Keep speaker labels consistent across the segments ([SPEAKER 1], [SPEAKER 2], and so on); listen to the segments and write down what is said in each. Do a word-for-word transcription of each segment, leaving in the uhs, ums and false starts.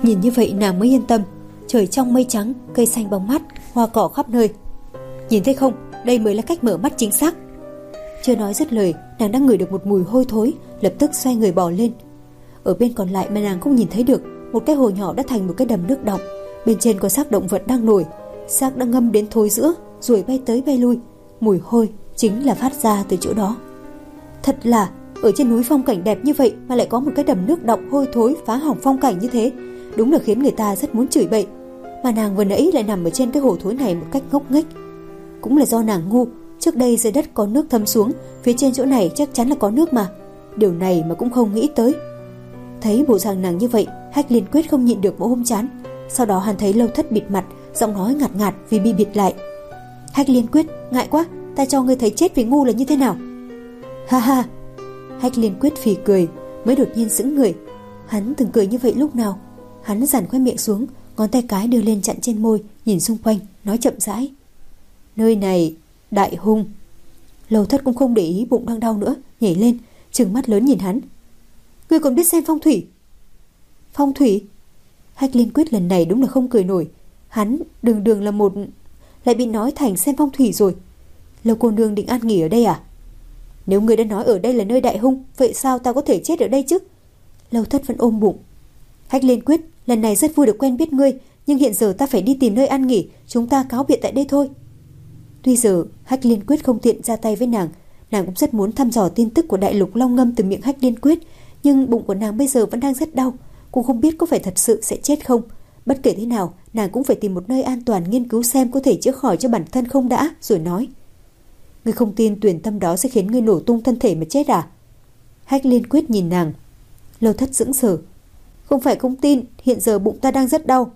[SPEAKER 1] Nhìn như vậy nàng mới yên tâm. Trời trong mây trắng, cây xanh bóng mát, hoa cỏ khắp nơi. Nhìn thấy không, đây mới là cách mở mắt chính xác. Chưa nói dứt lời, nàng đã ngửi được một mùi hôi thối, lập tức xoay người bỏ lên. Ở bên còn lại mà nàng không nhìn thấy được, một cái hồ nhỏ đã thành một cái đầm nước đọng. Bên trên có xác động vật đang nổi, xác đang ngâm đến thối giữa, ruồi bay tới bay lui. Mùi hôi chính là phát ra từ chỗ đó. Thật là, ở trên núi phong cảnh đẹp như vậy mà lại có một cái đầm nước đọng hôi thối phá hỏng phong cảnh như thế, đúng là khiến người ta rất muốn chửi bậy. Mà nàng vừa nãy lại nằm ở trên cái hồ thối này một cách ngốc nghếch. Cũng là do nàng ngu, trước đây dưới đất có nước thấm xuống, phía trên chỗ này chắc chắn là có nước mà. Điều này mà cũng không nghĩ tới. Thấy bộ dạng nàng như vậy, Hách Liên Quyết không nhịn được mồ hôn chán. Sau đó hắn thấy Lâu Thất bịt mặt, giọng nói ngạt ngạt vì bị bịt lại. Hách Liên Quyết, ngại quá, ta cho ngươi thấy chết vì ngu là như thế nào. Ha ha. Hách Liên Quyết phì cười, mới đột nhiên sững người. Hắn từng cười như vậy lúc nào? Hắn giãn khóe miệng xuống, ngón tay cái đưa lên chặn trên môi, nhìn xung quanh, nói chậm rãi. Nơi này, Đại Hung. Lâu Thất cũng không để ý bụng đang đau nữa, nhảy lên, trừng mắt lớn nhìn hắn. Ngươi còn biết xem phong thủy? Phong thủy? Hách Liên Quyết lần này đúng là không cười nổi. Hắn đường đường là một... lại bị nói thành xem phong thủy rồi. Lâu cô nương định an nghỉ ở đây à? Nếu ngươi đã nói ở đây là nơi Đại Hung, vậy sao ta có thể chết ở đây chứ? Lâu Thất vẫn ôm bụng. Hách Liên Quyết, lần này rất vui được quen biết ngươi, nhưng hiện giờ ta phải đi tìm nơi an nghỉ, chúng ta cáo biệt tại đây thôi. Tuy giờ Hách Liên Quyết không tiện ra tay với nàng, nàng cũng rất muốn thăm dò tin tức của đại lục Long Ngâm từ miệng Hách Liên Quyết, nhưng bụng của nàng bây giờ vẫn đang rất đau, cũng không biết có phải thật sự sẽ chết không. Bất kể thế nào, nàng cũng phải tìm một nơi an toàn nghiên cứu xem có thể chữa khỏi cho bản thân không đã, rồi nói. Ngươi không tin tuyển tâm đó sẽ khiến ngươi nổ tung thân thể mà chết à? Hách Liên Quyết nhìn nàng. Lâu Thất sững sờ. Không phải không tin, hiện giờ bụng ta đang rất đau.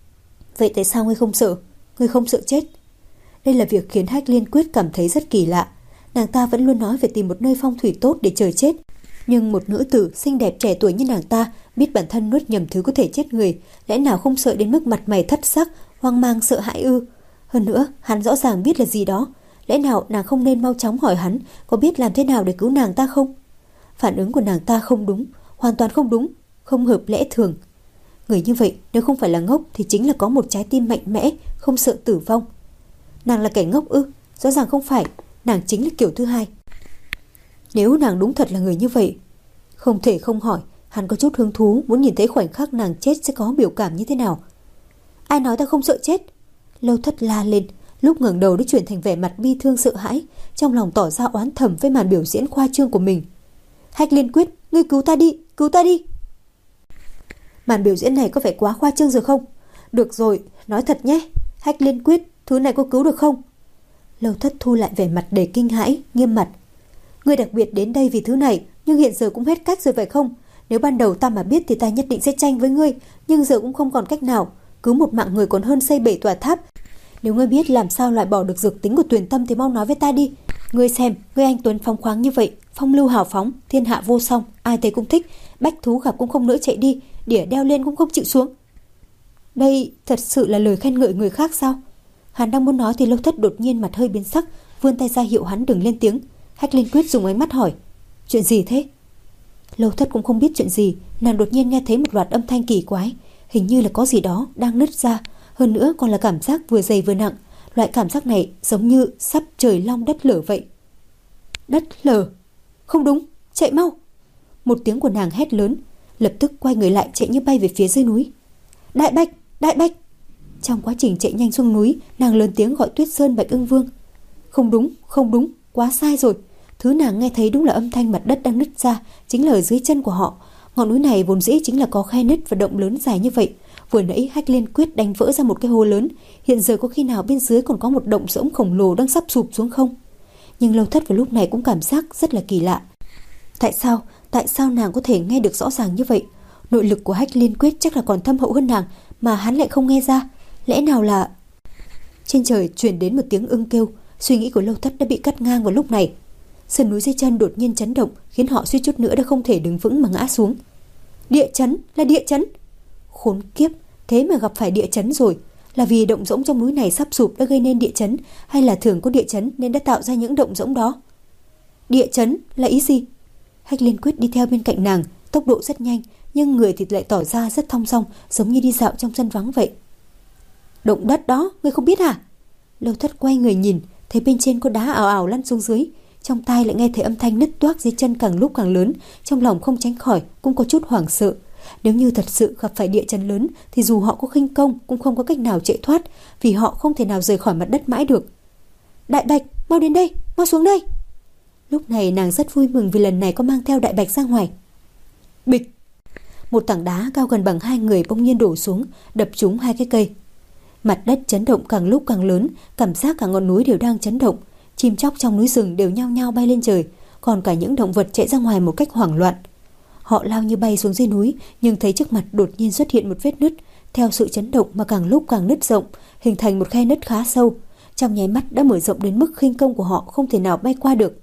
[SPEAKER 1] Vậy tại sao ngươi không sợ? Ngươi không sợ chết? Đây là việc khiến Hách Liên Quyết cảm thấy rất kỳ lạ. Nàng ta vẫn luôn nói phải tìm một nơi phong thủy tốt để chờ chết, nhưng một nữ tử xinh đẹp trẻ tuổi như nàng ta biết bản thân nuốt nhầm thứ có thể chết người, lẽ nào không sợ đến mức mặt mày thất sắc, hoang mang sợ hãi ư? Hơn nữa, hắn rõ ràng biết là gì đó, lẽ nào nàng không nên mau chóng hỏi hắn có biết làm thế nào để cứu nàng ta không? Phản ứng của nàng ta không đúng, hoàn toàn không đúng, không hợp lẽ thường. Người như vậy nếu không phải là ngốc thì chính là có một trái tim mạnh mẽ, không sợ tử vong. Nàng là kẻ ngốc ư? Rõ ràng không phải, nàng chính là kiểu thứ hai. Nếu nàng đúng thật là người như vậy, không thể không hỏi, hắn có chút hứng thú muốn nhìn thấy khoảnh khắc nàng chết sẽ có biểu cảm như thế nào. Ai nói ta không sợ chết? Lâu Thất la lên, lúc ngẩng đầu đã chuyển thành vẻ mặt bi thương sợ hãi, trong lòng tỏ ra oán thầm với màn biểu diễn khoa trương của mình. Hách Liên Quyết, ngươi cứu ta đi, cứu ta đi. Màn biểu diễn này có phải quá khoa trương rồi không? Được rồi, nói thật nhé. Hách Liên Quyết, thứ này có cứu được không? Lâu Thất thu lại vẻ mặt đầy kinh hãi, nghiêm mặt. Ngươi đặc biệt đến đây vì thứ này, nhưng hiện giờ cũng hết cách rồi phải không? Nếu ban đầu ta mà biết thì ta nhất định sẽ tranh với ngươi, nhưng giờ cũng không còn cách nào. Cứu một mạng người còn hơn xây bảy tòa tháp. Nếu ngươi biết làm sao loại bỏ được dược tính của Tuyền Tâm thì mau nói với ta đi. Ngươi xem, ngươi anh tuấn phóng khoáng như vậy, phong lưu hào phóng, thiên hạ vô song, ai thấy cũng thích, bách thú gặp cũng không nỡ chạy đi, đỉa đeo lên cũng không chịu xuống. Đây thật sự là lời khen ngợi người khác sao? Hắn đang muốn nói thì Lâu Thất đột nhiên mặt hơi biến sắc, vươn tay ra hiệu hắn đừng lên tiếng. Hách Liên Quyết dùng ánh mắt hỏi, chuyện gì thế? Lâu Thất cũng không biết chuyện gì, nàng đột nhiên nghe thấy một loạt âm thanh kỳ quái, hình như là có gì đó đang nứt ra, hơn nữa còn là cảm giác vừa dày vừa nặng. Loại cảm giác này giống như sắp trời long đất lở vậy. Đất lở? Không đúng, chạy mau! Một tiếng của nàng hét lớn, lập tức quay người lại chạy như bay về phía dưới núi. Đại Bạch, Đại Bạch! Trong quá trình chạy nhanh xuống núi, nàng lớn tiếng gọi Tuyết Sơn Bạch Ưng Vương. Không đúng, không đúng, quá sai rồi. Thứ nàng nghe thấy đúng là âm thanh mặt đất đang nứt ra, chính là ở dưới chân của họ. Ngọn núi này vốn dĩ chính là có khe nứt và động lớn dài như vậy. Vừa nãy Hách Liên Quyết đánh vỡ ra một cái hố lớn, hiện giờ có khi nào bên dưới còn có một động rỗng khổng lồ đang sắp sụp xuống không? Nhưng Lâu Thất vào lúc này cũng cảm giác rất là kỳ lạ. Tại sao, tại sao nàng có thể nghe được rõ ràng như vậy? Nội lực của Hách Liên Quyết chắc là còn thâm hậu hơn nàng, mà hắn lại không nghe ra. Lẽ nào là... Trên trời truyền đến một tiếng ưng kêu, suy nghĩ của Lâu Thất đã bị cắt ngang vào lúc này. Sườn núi dưới chân đột nhiên chấn động, khiến họ suýt chút nữa đã không thể đứng vững mà ngã xuống. Địa chấn, là địa chấn! Khốn kiếp, thế mà gặp phải địa chấn rồi. Là vì động rỗng trong núi này sắp sụp đã gây nên địa chấn, hay là thường có địa chấn nên đã tạo ra những động rỗng đó? Địa chấn là ý gì? Hách Liên Quyết đi theo bên cạnh nàng, tốc độ rất nhanh, nhưng người thì lại tỏ ra rất thong dong, giống như đi dạo trong sân vắng vậy. Động đất đó, ngươi không biết à? Lâu Thất quay người nhìn, thấy bên trên có đá ảo ảo lăn xuống dưới, trong tai lại nghe thấy âm thanh nứt toác dưới chân càng lúc càng lớn, trong lòng không tránh khỏi cũng có chút hoảng sợ. Nếu như thật sự gặp phải địa chấn lớn thì dù họ có khinh công cũng không có cách nào chạy thoát, vì họ không thể nào rời khỏi mặt đất mãi được. Đại Bạch, mau đến đây, mau xuống đây. Lúc này nàng rất vui mừng vì lần này có mang theo Đại Bạch ra ngoài. Bịch! Một tảng đá cao gần bằng hai người bỗng nhiên đổ xuống, đập trúng hai cái cây. Mặt đất chấn động càng lúc càng lớn, cảm giác cả ngọn núi đều đang chấn động. Chim chóc trong núi rừng đều nhao nhao bay lên trời, còn cả những động vật chạy ra ngoài một cách hoảng loạn. Họ lao như bay xuống dưới núi, nhưng thấy trước mặt đột nhiên xuất hiện một vết nứt, theo sự chấn động mà càng lúc càng nứt rộng, hình thành một khe nứt khá sâu. Trong nháy mắt đã mở rộng đến mức khinh công của họ không thể nào bay qua được.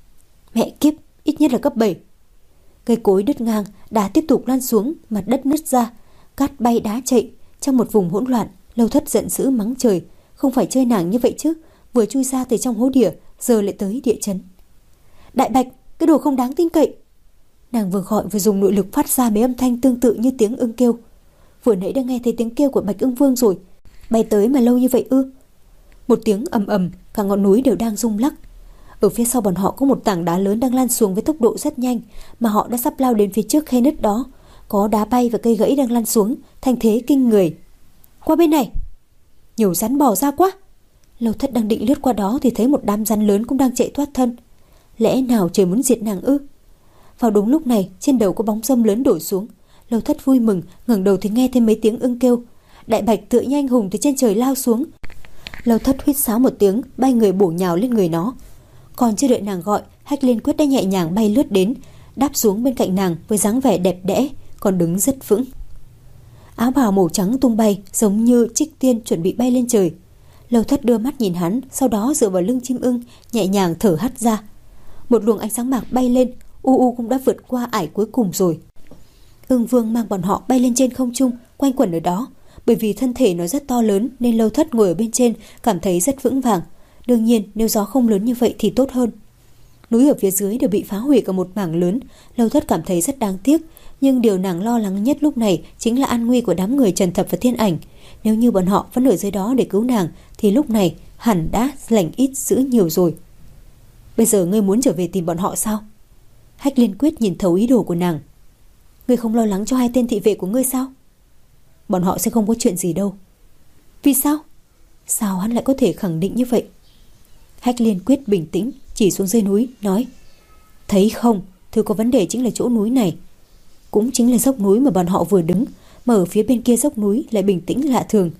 [SPEAKER 1] Mẹ kiếp, ít nhất là cấp bảy. Cây cối đứt ngang, đá tiếp tục lan xuống, mặt đất nứt ra, cát bay đá chạy. Trong một vùng hỗn loạn, Lâu Thất giận dữ mắng trời, không phải chơi nàng như vậy chứ, vừa chui ra từ trong hố địa, giờ lại tới địa chấn. Đại Bạch, cái đồ không đáng tin cậy. Nàng vừa gọi vừa dùng nội lực phát ra mấy âm thanh tương tự như tiếng ưng kêu. Vừa nãy đã nghe thấy tiếng kêu của Bạch Ưng Vương rồi, bay tới mà lâu như vậy ư? Một tiếng ầm ầm, cả ngọn núi đều đang rung lắc. Ở phía sau bọn họ có một tảng đá lớn đang lan xuống với tốc độ rất nhanh, mà họ đã sắp lao đến phía trước khe nứt đó. Có đá bay và cây gãy đang lan xuống, thành thế kinh người. Qua bên này. Nhiều rắn bò ra quá. Lâu Thất đang định lướt qua đó thì thấy một đám rắn lớn cũng đang chạy thoát thân. Lẽ nào trời muốn diệt nàng ư? Vào đúng lúc này, trên đầu có bóng râm lớn đổ xuống. Lâu Thất vui mừng, ngẩng đầu thì nghe thêm mấy tiếng ưng kêu. Đại Bạch tựa như anh hùng từ trên trời lao xuống. Lâu Thất huýt sáo một tiếng, bay người bổ nhào lên người nó. Còn chưa đợi nàng gọi, Hách Liên Quyết đã nhẹ nhàng bay lướt đến, đáp xuống bên cạnh nàng với dáng vẻ đẹp đẽ, còn đứng rất vững. Áo bào màu trắng tung bay, giống như trích tiên chuẩn bị bay lên trời. Lâu Thất đưa mắt nhìn hắn, sau đó dựa vào lưng chim ưng, nhẹ nhàng thở hắt ra. Một luồng ánh sáng bạc bay lên, U U cũng đã vượt qua ải cuối cùng rồi. Ưng Vương mang bọn họ bay lên trên không trung, quanh quẩn ở đó. Bởi vì thân thể nó rất to lớn nên Lâu Thất ngồi ở bên trên cảm thấy rất vững vàng. Đương nhiên nếu gió không lớn như vậy thì tốt hơn. Núi ở phía dưới đều bị phá hủy cả một mảng lớn. Lâu Thất cảm thấy rất đáng tiếc, nhưng điều nàng lo lắng nhất lúc này chính là an nguy của đám người Trần Thập và Thiên Ảnh. Nếu như bọn họ vẫn ở dưới đó để cứu nàng thì lúc này hẳn đã lành ít dữ nhiều rồi. Bây giờ ngươi muốn trở về tìm bọn họ sao? Hách Liên Quyết nhìn thấu ý đồ của nàng. Ngươi không lo lắng cho hai tên thị vệ của ngươi sao? Bọn họ sẽ không có chuyện gì đâu. Vì sao? Sao hắn lại có thể khẳng định như vậy? Hách Liên Quyết bình tĩnh chỉ xuống dưới núi, nói: Thấy không, thứ có vấn đề chính là chỗ núi này. Cũng chính là dốc núi mà bọn họ vừa đứng, mà ở phía bên kia dốc núi lại bình tĩnh lạ thường.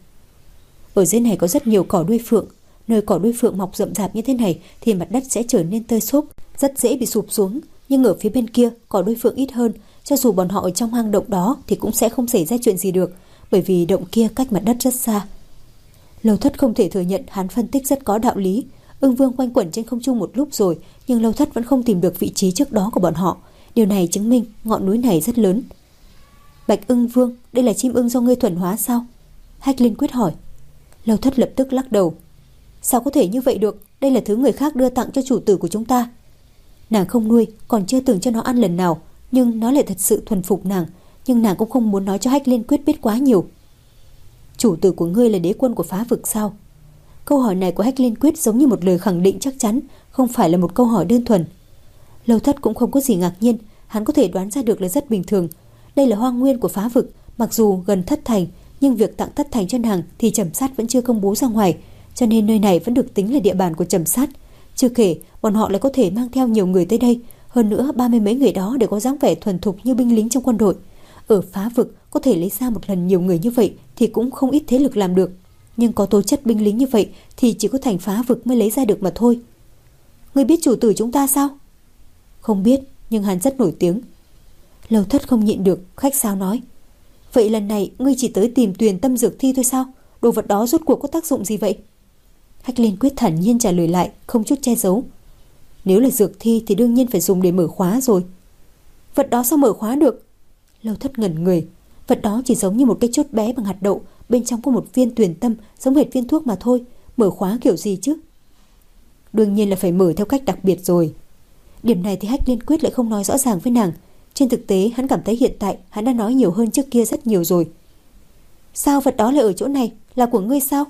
[SPEAKER 1] Ở dưới này có rất nhiều cỏ đuôi phượng. Nơi cỏ đuôi phượng mọc rậm rạp như thế này thì mặt đất sẽ trở nên tơi xốp, rất dễ bị sụp xuống. Nhưng ở phía bên kia cỏ đuôi phượng ít hơn, cho dù bọn họ ở trong hang động đó thì cũng sẽ không xảy ra chuyện gì được, bởi vì động kia cách mặt đất rất xa. Lâu Thất không thể thừa nhận hắn phân tích rất có đạo lý. Ưng Vương quanh quẩn trên không trung một lúc rồi, nhưng Lâu Thất vẫn không tìm được vị trí trước đó của bọn họ. Điều này chứng minh ngọn núi này rất lớn. Bạch Ưng Vương, đây là chim ưng do ngươi thuần hóa sao? Hách Liên Quyết hỏi. Lâu Thất lập tức lắc đầu. Sao có thể như vậy được? Đây là thứ người khác đưa tặng cho chủ tử của chúng ta. Nàng không nuôi, còn chưa từng cho nó ăn lần nào, nhưng nó lại thật sự thuần phục nàng. Nhưng nàng cũng không muốn nói cho Hách Liên Quyết biết quá nhiều. Chủ tử của ngươi là đế quân của phá vực sao? Câu hỏi này của Hách Liên Quyết giống như một lời khẳng định chắc chắn, không phải là một câu hỏi đơn thuần. Lâu Thất cũng không có gì ngạc nhiên, hắn có thể đoán ra được là rất bình thường. Đây là hoang nguyên của phá vực, mặc dù gần thất thành, nhưng việc tặng thất thành cho nàng thì Trầm Sát vẫn chưa công bố ra ngoài, cho nên nơi này vẫn được tính là địa bàn của Trầm Sát. Chưa kể, bọn họ lại có thể mang theo nhiều người tới đây, hơn nữa ba mươi mấy người đó đều có dáng vẻ thuần thục như binh lính trong quân đội. Ở phá vực có thể lấy ra một lần nhiều người như vậy thì cũng không ít thế lực làm được, nhưng có tố chất binh lính như vậy thì chỉ có thành phá vực mới lấy ra được mà thôi. Ngươi biết chủ tử chúng ta sao? Không biết, nhưng hắn rất nổi tiếng. Lâu Thất không nhịn được, khách sáo nói. Vậy lần này ngươi chỉ tới tìm Tuyền Tâm Dược Thi thôi sao? Đồ vật đó rốt cuộc có tác dụng gì vậy? Hách Liên Quyết thản nhiên trả lời lại, không chút che giấu. Nếu là dược thi thì đương nhiên phải dùng để mở khóa rồi. Vật đó sao mở khóa được? Lâu Thất ngẩn người. Vật đó chỉ giống như một cái chốt bé bằng hạt đậu, bên trong có một viên tuyền tâm, giống hệt viên thuốc mà thôi. Mở khóa kiểu gì chứ? Đương nhiên là phải mở theo cách đặc biệt rồi. Điểm này thì Hách Liên Quyết lại không nói rõ ràng với nàng. Trên thực tế hắn cảm thấy hiện tại hắn đã nói nhiều hơn trước kia rất nhiều rồi. Sao vật đó lại ở chỗ này? Là của ngươi sao?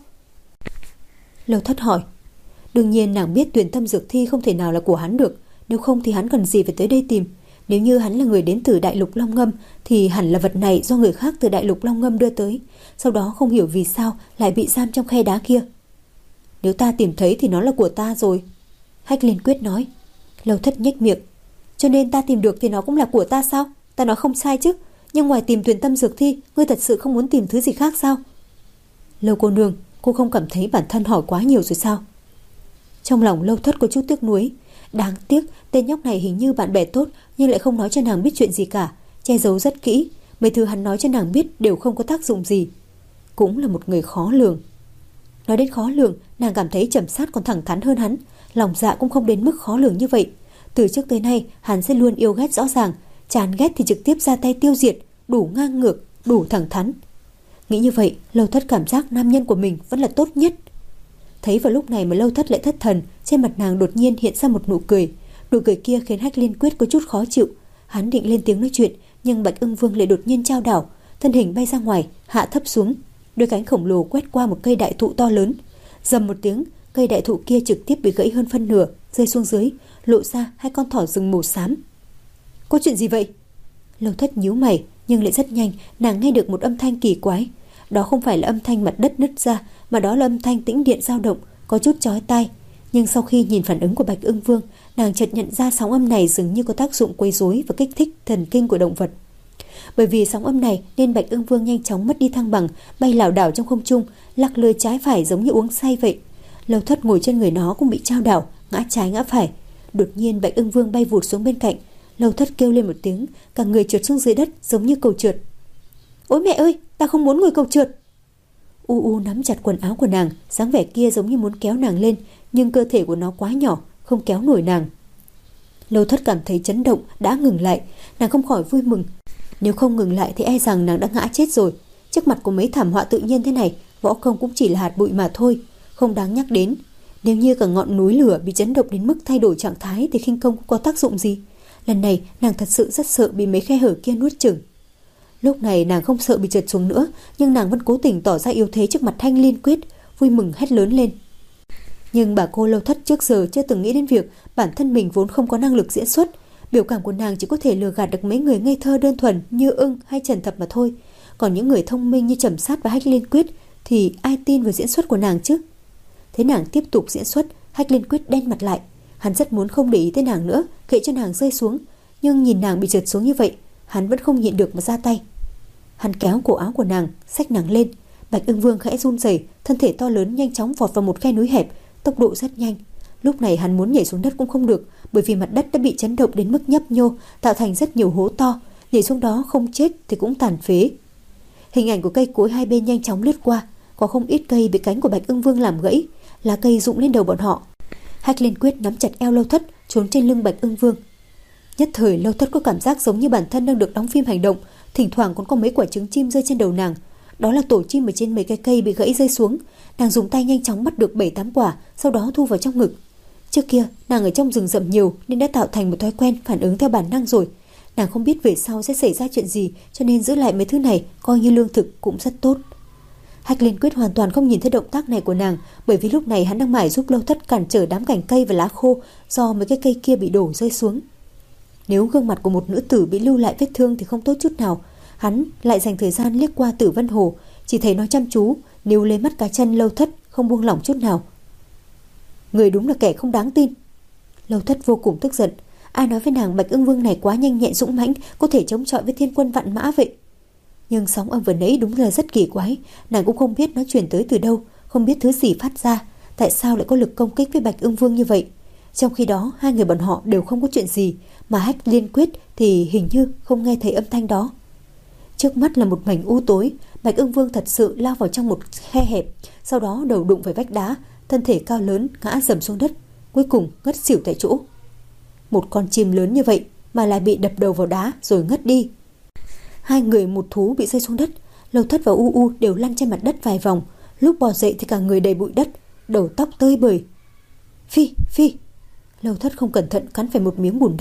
[SPEAKER 1] Lâu Thất hỏi. Đương nhiên nàng biết Tuyền Tâm Dược Thi không thể nào là của hắn được, nếu không thì hắn cần gì phải tới đây tìm. Nếu như hắn là người đến từ Đại Lục Long Ngâm thì hẳn là vật này do người khác từ Đại Lục Long Ngâm đưa tới, sau đó không hiểu vì sao lại bị giam trong khe đá kia. Nếu ta tìm thấy thì nó là của ta rồi, Hách Liên Quyết nói. Lâu Thất nhếch miệng. Cho nên ta tìm được thì nó cũng là của ta sao? Ta nói không sai chứ. Nhưng ngoài tìm Tuyền Tâm Dược Thi, ngươi thật sự không muốn tìm thứ gì khác sao? Lâu cô nương, cô không cảm thấy bản thân hỏi quá nhiều rồi sao? Trong lòng Lâu Thất có chút tiếc nuối. Đáng tiếc tên nhóc này hình như bạn bè tốt nhưng lại không nói cho nàng biết chuyện gì cả, che giấu rất kỹ. Mấy thứ hắn nói cho nàng biết đều không có tác dụng gì. Cũng là một người khó lường. Nói đến khó lường, nàng cảm thấy Trầm Sát còn thẳng thắn hơn hắn. Lòng dạ cũng không đến mức khó lường như vậy. Từ trước tới nay hắn sẽ luôn yêu ghét rõ ràng, chán ghét thì trực tiếp ra tay tiêu diệt, đủ ngang ngược, đủ thẳng thắn. Nghĩ như vậy, Lâu Thất cảm giác nam nhân của mình vẫn là tốt nhất. Thấy vào lúc này mà Lâu Thất lại thất thần, trên mặt nàng đột nhiên hiện ra một nụ cười. Nụ cười kia khiến Hách Liên Quyết có chút khó chịu. Hắn định lên tiếng nói chuyện, nhưng Bạch Ưng Vương lại đột nhiên chao đảo, thân hình bay ra ngoài, hạ thấp xuống. Đôi cánh khổng lồ quét qua một cây đại thụ to lớn. Rầm một tiếng, cây đại thụ kia trực tiếp bị gãy hơn phân nửa, rơi xuống dưới, lộ ra hai con thỏ rừng màu xám. Có chuyện gì vậy? Lâu Thất nhíu mày, nhưng lại rất nhanh nàng nghe được một âm thanh kỳ quái. Đó không phải là âm thanh mặt đất nứt ra, mà đó là âm thanh tĩnh điện dao động, có chút chói tai. Nhưng sau khi nhìn phản ứng của Bạch Ưng Vương, nàng chợt nhận ra sóng âm này dường như có tác dụng quấy rối và kích thích thần kinh của động vật. Bởi vì sóng âm này nên Bạch Ưng Vương nhanh chóng mất đi thăng bằng, bay lảo đảo trong không trung, lắc lư trái phải giống như uống say vậy. Lâu Thất ngồi trên người nó cũng bị chao đảo, ngã trái ngã phải. Đột nhiên Bạch Ưng Vương bay vụt xuống bên cạnh. Lâu Thất kêu lên một tiếng, cả người trượt xuống dưới đất giống như cầu trượt. Ôi mẹ ơi, ta không muốn ngồi cầu trượt. U U nắm chặt quần áo của nàng, dáng vẻ kia giống như muốn kéo nàng lên, nhưng cơ thể của nó quá nhỏ, không kéo nổi nàng. Lâu Thất cảm thấy chấn động đã ngừng lại, nàng không khỏi vui mừng. Nếu không ngừng lại thì e rằng nàng đã ngã chết rồi. Trước mặt của mấy thảm họa tự nhiên thế này, võ công cũng chỉ là hạt bụi mà thôi, không đáng nhắc đến. Nếu như cả ngọn núi lửa bị chấn động đến mức thay đổi trạng thái thì khinh công cũng có tác dụng gì. Lần này nàng thật sự rất sợ bị mấy khe hở kia nuốt chửng. Lúc này nàng không sợ bị trượt xuống nữa, nhưng nàng vẫn cố tình tỏ ra yếu thế trước mặt Hách Liên Quyết, vui mừng hét lớn lên. Nhưng bà cô Lâu Thất trước giờ chưa từng nghĩ đến việc bản thân mình vốn không có năng lực diễn xuất. Biểu cảm của nàng chỉ có thể lừa gạt được mấy người ngây thơ đơn thuần như Ưng hay Trần Thập mà thôi. Còn những người thông minh như Trầm Sát và Hách Liên Quyết thì ai tin vào diễn xuất của nàng chứ? Thế nàng tiếp tục diễn xuất, Hách Liên Quyết đen mặt lại. Hắn rất muốn không để ý tới nàng nữa, kệ cho nàng rơi xuống, nhưng nhìn nàng bị trượt xuống như vậy, hắn vẫn không nhịn được mà ra tay. Hắn kéo cổ áo của nàng, xách nàng lên. Bạch Ưng Vương khẽ run rẩy, thân thể to lớn nhanh chóng vọt vào một khe núi hẹp, tốc độ rất nhanh. Lúc này hắn muốn nhảy xuống đất cũng không được, bởi vì mặt đất đã bị chấn động đến mức nhấp nhô, tạo thành rất nhiều hố to. Nhảy xuống đó không chết thì cũng tàn phế. Hình ảnh của cây cối hai bên nhanh chóng lướt qua, có không ít cây bị cánh của Bạch Ưng Vương làm gãy, lá cây rụng lên đầu bọn họ. Hách Liên Quyết nắm chặt eo Lâu Thất, trốn trên lưng Bạch Ưng Vương. Nhất thời Lâu Thất có cảm giác giống như bản thân đang được đóng phim hành động, thỉnh thoảng còn có mấy quả trứng chim rơi trên đầu nàng. Đó là tổ chim ở trên mấy cái cây bị gãy rơi xuống. Nàng dùng tay nhanh chóng bắt được bảy tám quả, sau đó thu vào trong ngực. Trước kia nàng ở trong rừng rậm nhiều nên đã tạo thành một thói quen phản ứng theo bản năng rồi. Nàng không biết về sau sẽ xảy ra chuyện gì, cho nên giữ lại mấy thứ này coi như lương thực cũng rất tốt. Hách Liên Quyết hoàn toàn không nhìn thấy động tác này của nàng, bởi vì lúc này hắn đang mải giúp Lâu Thất cản trở đám cành cây và lá khô do mấy cái cây kia bị đổ rơi xuống. Nếu gương mặt của một nữ tử bị lưu lại vết thương thì không tốt chút nào. Hắn lại dành thời gian liếc qua Tử Vân Hồ, chỉ thấy nó chăm chú, níu lấy mắt cá chân Lâu Thất, không buông lỏng chút nào. Người đúng là kẻ không đáng tin. Lâu Thất vô cùng tức giận. Ai nói với nàng Bạch Ưng Vương này quá nhanh nhẹn dũng mãnh, có thể chống chọi với thiên quân vạn mã vậy? Nhưng sóng âm vừa nãy đúng là rất kỳ quái, nàng cũng không biết nó truyền tới từ đâu, không biết thứ gì phát ra, tại sao lại có lực công kích với Bạch Ưng Vương như vậy. Trong khi đó hai người bọn họ đều không có chuyện gì, mà Hách Liên Quyết thì hình như không nghe thấy âm thanh đó. Trước mắt là một mảnh u tối, Bạch Ưng Vương thật sự lao vào trong một khe hẹp, sau đó đầu đụng phải vách đá, thân thể cao lớn ngã dầm xuống đất, cuối cùng ngất xỉu tại chỗ. Một con chim lớn như vậy mà lại bị đập đầu vào đá rồi ngất đi. Hai người một thú bị rơi xuống đất, Lâu Thất và U U đều lăn trên mặt đất vài vòng, lúc bò dậy thì cả người đầy bụi đất, đầu tóc tơi bời. Phi, phi. Lâu Thất không cẩn thận cắn phải một miếng bùn đất,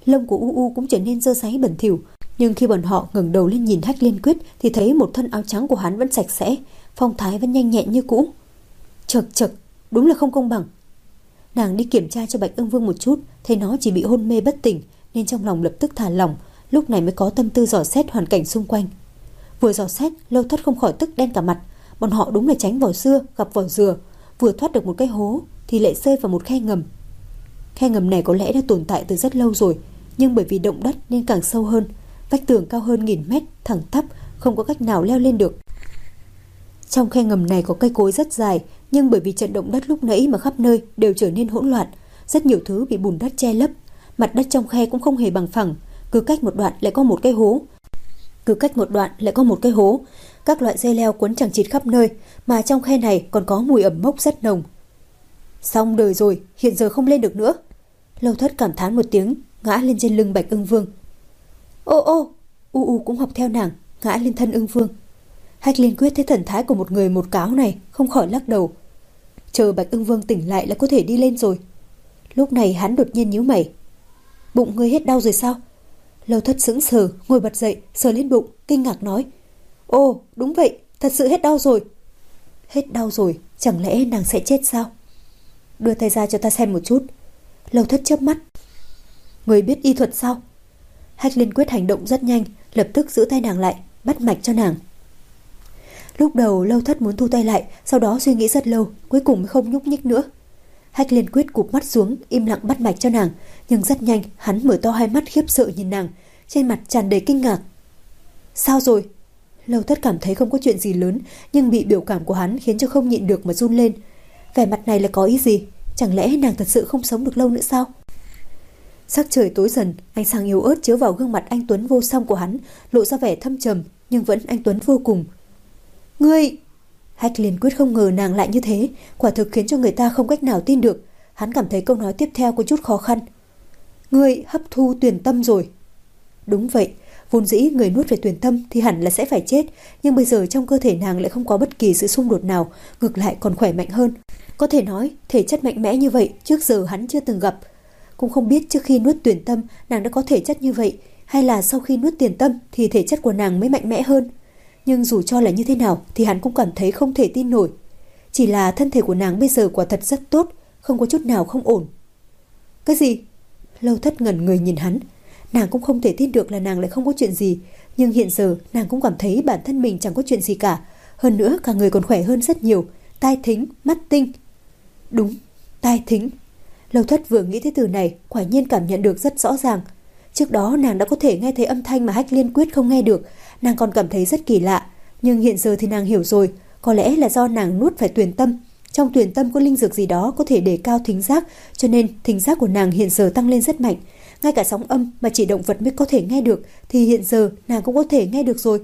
[SPEAKER 1] Lông của U U cũng trở nên dơ dáy bẩn thỉu, nhưng khi bọn họ ngẩng đầu lên nhìn Hách Liên Quyết thì thấy một thân áo trắng của hắn vẫn sạch sẽ, phong thái vẫn nhanh nhẹn như cũ. Chậc chậc, đúng là không công bằng. Nàng đi kiểm tra cho Bạch Ưng Vương một chút, thấy nó chỉ bị hôn mê bất tỉnh, nên trong lòng lập tức thả lỏng, lúc này mới có tâm tư dò xét hoàn cảnh xung quanh. Vừa dò xét, Lâu Thất không khỏi tức đen cả mặt. Bọn họ đúng là tránh vỏ dưa gặp vỏ dừa, vừa thoát được một cái hố thì lại rơi vào một khe ngầm. Khe ngầm này có lẽ đã tồn tại từ rất lâu rồi, nhưng bởi vì động đất nên càng sâu hơn, vách tường cao hơn nghìn mét, thẳng tắp, không có cách nào leo lên được. Trong khe ngầm này có cây cối rất dài, nhưng bởi vì trận động đất lúc nãy mà khắp nơi đều trở nên hỗn loạn, rất nhiều thứ bị bùn đất che lấp, mặt đất trong khe cũng không hề bằng phẳng, cứ cách một đoạn lại có một cái hố. Cứ cách một đoạn lại có một cái hố, các loại dây leo quấn chằng chịt khắp nơi, mà trong khe này còn có mùi ẩm mốc rất nồng. Xong đời rồi, hiện giờ không lên được nữa. Lâu Thất cảm thán một tiếng, ngã lên trên lưng Bạch Ưng Vương. Ô ô, U U cũng học theo nàng, ngã lên thân Ưng Vương. Hách Liên Quyết thấy thần thái của một người một cáo này, không khỏi lắc đầu. Chờ Bạch Ưng Vương tỉnh lại là có thể đi lên rồi. Lúc này hắn đột nhiên nhíu mày. Bụng ngươi hết đau rồi sao? Lâu Thất sững sờ, ngồi bật dậy, sờ lên bụng, kinh ngạc nói. Ồ, đúng vậy, thật sự hết đau rồi. Hết đau rồi, chẳng lẽ nàng sẽ chết sao? Đưa tay ra cho ta xem một chút. Lâu Thất chớp mắt. Người biết y thuật sao? Hách Liên Quyết hành động rất nhanh, lập tức giữ tay nàng lại, bắt mạch cho nàng. Lúc đầu Lâu Thất muốn thu tay lại, sau đó suy nghĩ rất lâu, cuối cùng mới không nhúc nhích nữa. Hách Liên Quyết cụp mắt xuống, im lặng bắt mạch cho nàng, nhưng rất nhanh hắn mở to hai mắt khiếp sợ nhìn nàng, trên mặt tràn đầy kinh ngạc. Sao rồi? Lâu Thất cảm thấy không có chuyện gì lớn, nhưng bị biểu cảm của hắn khiến cho không nhịn được mà run lên. Vẻ mặt này là có ý gì? Chẳng lẽ nàng thật sự không sống được lâu nữa sao? Sắc trời tối dần, ánh sáng yếu ớt chiếu vào gương mặt anh tuấn vô song của hắn, lộ ra vẻ thâm trầm, nhưng vẫn anh tuấn vô cùng. Ngươi! Hách Liên Quyết không ngờ nàng lại như thế, quả thực khiến cho người ta không cách nào tin được. Hắn cảm thấy câu nói tiếp theo có chút khó khăn. Ngươi hấp thu tuyền tâm rồi. Đúng vậy, vốn dĩ người nuốt về tuyền tâm thì hẳn là sẽ phải chết, nhưng bây giờ trong cơ thể nàng lại không có bất kỳ sự xung đột nào, ngược lại còn khỏe mạnh hơn. Có thể nói, thể chất mạnh mẽ như vậy trước giờ hắn chưa từng gặp. Cũng không biết trước khi nuốt tuyền tâm nàng đã có thể chất như vậy, hay là sau khi nuốt tiền tâm thì thể chất của nàng mới mạnh mẽ hơn. Nhưng dù cho là như thế nào thì hắn cũng cảm thấy không thể tin nổi. Chỉ là thân thể của nàng bây giờ quả thật rất tốt, không có chút nào không ổn. Cái gì? Lâu Thất ngẩn người nhìn hắn. Nàng cũng không thể tin được là nàng lại không có chuyện gì, nhưng hiện giờ nàng cũng cảm thấy bản thân mình chẳng có chuyện gì cả. Hơn nữa cả người còn khỏe hơn rất nhiều, tai thính, mắt tinh. Đúng, tai thính. Lâu Thất vừa nghĩ tới từ này, quả nhiên cảm nhận được rất rõ ràng. Trước đó nàng đã có thể nghe thấy âm thanh mà Hách Liên Quyết không nghe được, nàng còn cảm thấy rất kỳ lạ. Nhưng hiện giờ thì nàng hiểu rồi, có lẽ là do nàng nuốt phải tuyền tâm. Trong tuyền tâm có linh dược gì đó có thể đề cao thính giác, cho nên thính giác của nàng hiện giờ tăng lên rất mạnh. Ngay cả sóng âm mà chỉ động vật mới có thể nghe được thì hiện giờ nàng cũng có thể nghe được rồi.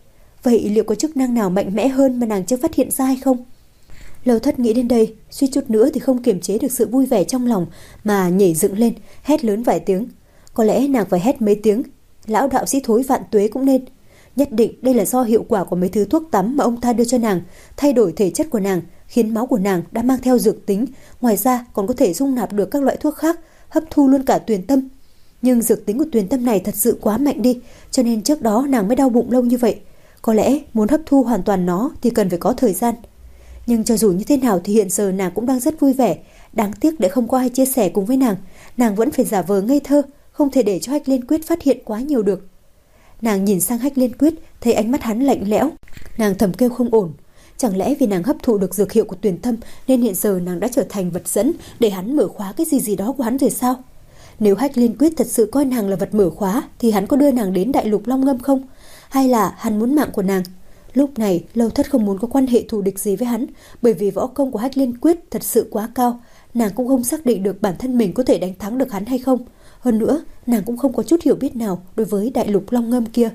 [SPEAKER 1] Vậy liệu có chức năng nào mạnh mẽ hơn mà nàng chưa phát hiện ra hay không? Lâu Thất nghĩ đến đây, suy chút nữa thì không kiềm chế được sự vui vẻ trong lòng mà nhảy dựng lên, hét lớn vài tiếng. Có lẽ nàng phải hét mấy tiếng, lão đạo sĩ thối vạn tuế cũng nên. Nhất định đây là do hiệu quả của mấy thứ thuốc tắm mà ông ta đưa cho nàng, thay đổi thể chất của nàng, khiến máu của nàng đã mang theo dược tính, ngoài ra còn có thể dung nạp được các loại thuốc khác, hấp thu luôn cả tuyền tâm. Nhưng dược tính của tuyền tâm này thật sự quá mạnh đi, cho nên trước đó nàng mới đau bụng lâu như vậy. Có lẽ muốn hấp thu hoàn toàn nó thì cần phải có thời gian. Nhưng cho dù như thế nào thì hiện giờ nàng cũng đang rất vui vẻ. Đáng tiếc để không có ai chia sẻ cùng với nàng, nàng vẫn phải giả vờ ngây thơ, không thể để cho Hách Liên Quyết phát hiện quá nhiều được. Nàng nhìn sang Hách Liên Quyết, thấy ánh mắt hắn lạnh lẽo, nàng thầm kêu không ổn. Chẳng lẽ vì nàng hấp thụ được dược hiệu của tuyền tâm nên hiện giờ nàng đã trở thành vật dẫn để hắn mở khóa cái gì gì đó của hắn rồi sao? Nếu Hách Liên Quyết thật sự coi nàng là vật mở khóa thì hắn có đưa nàng đến Đại Lục Long Ngâm không? Hay là hắn muốn mạng của nàng? Lúc này Lâu Thất không muốn có quan hệ thù địch gì với hắn, bởi vì võ công của Hách Liên Quyết thật sự quá cao, nàng cũng không xác định được bản thân mình có thể đánh thắng được hắn hay không. Hơn nữa, nàng cũng không có chút hiểu biết nào đối với Đại Lục Long Ngâm kia.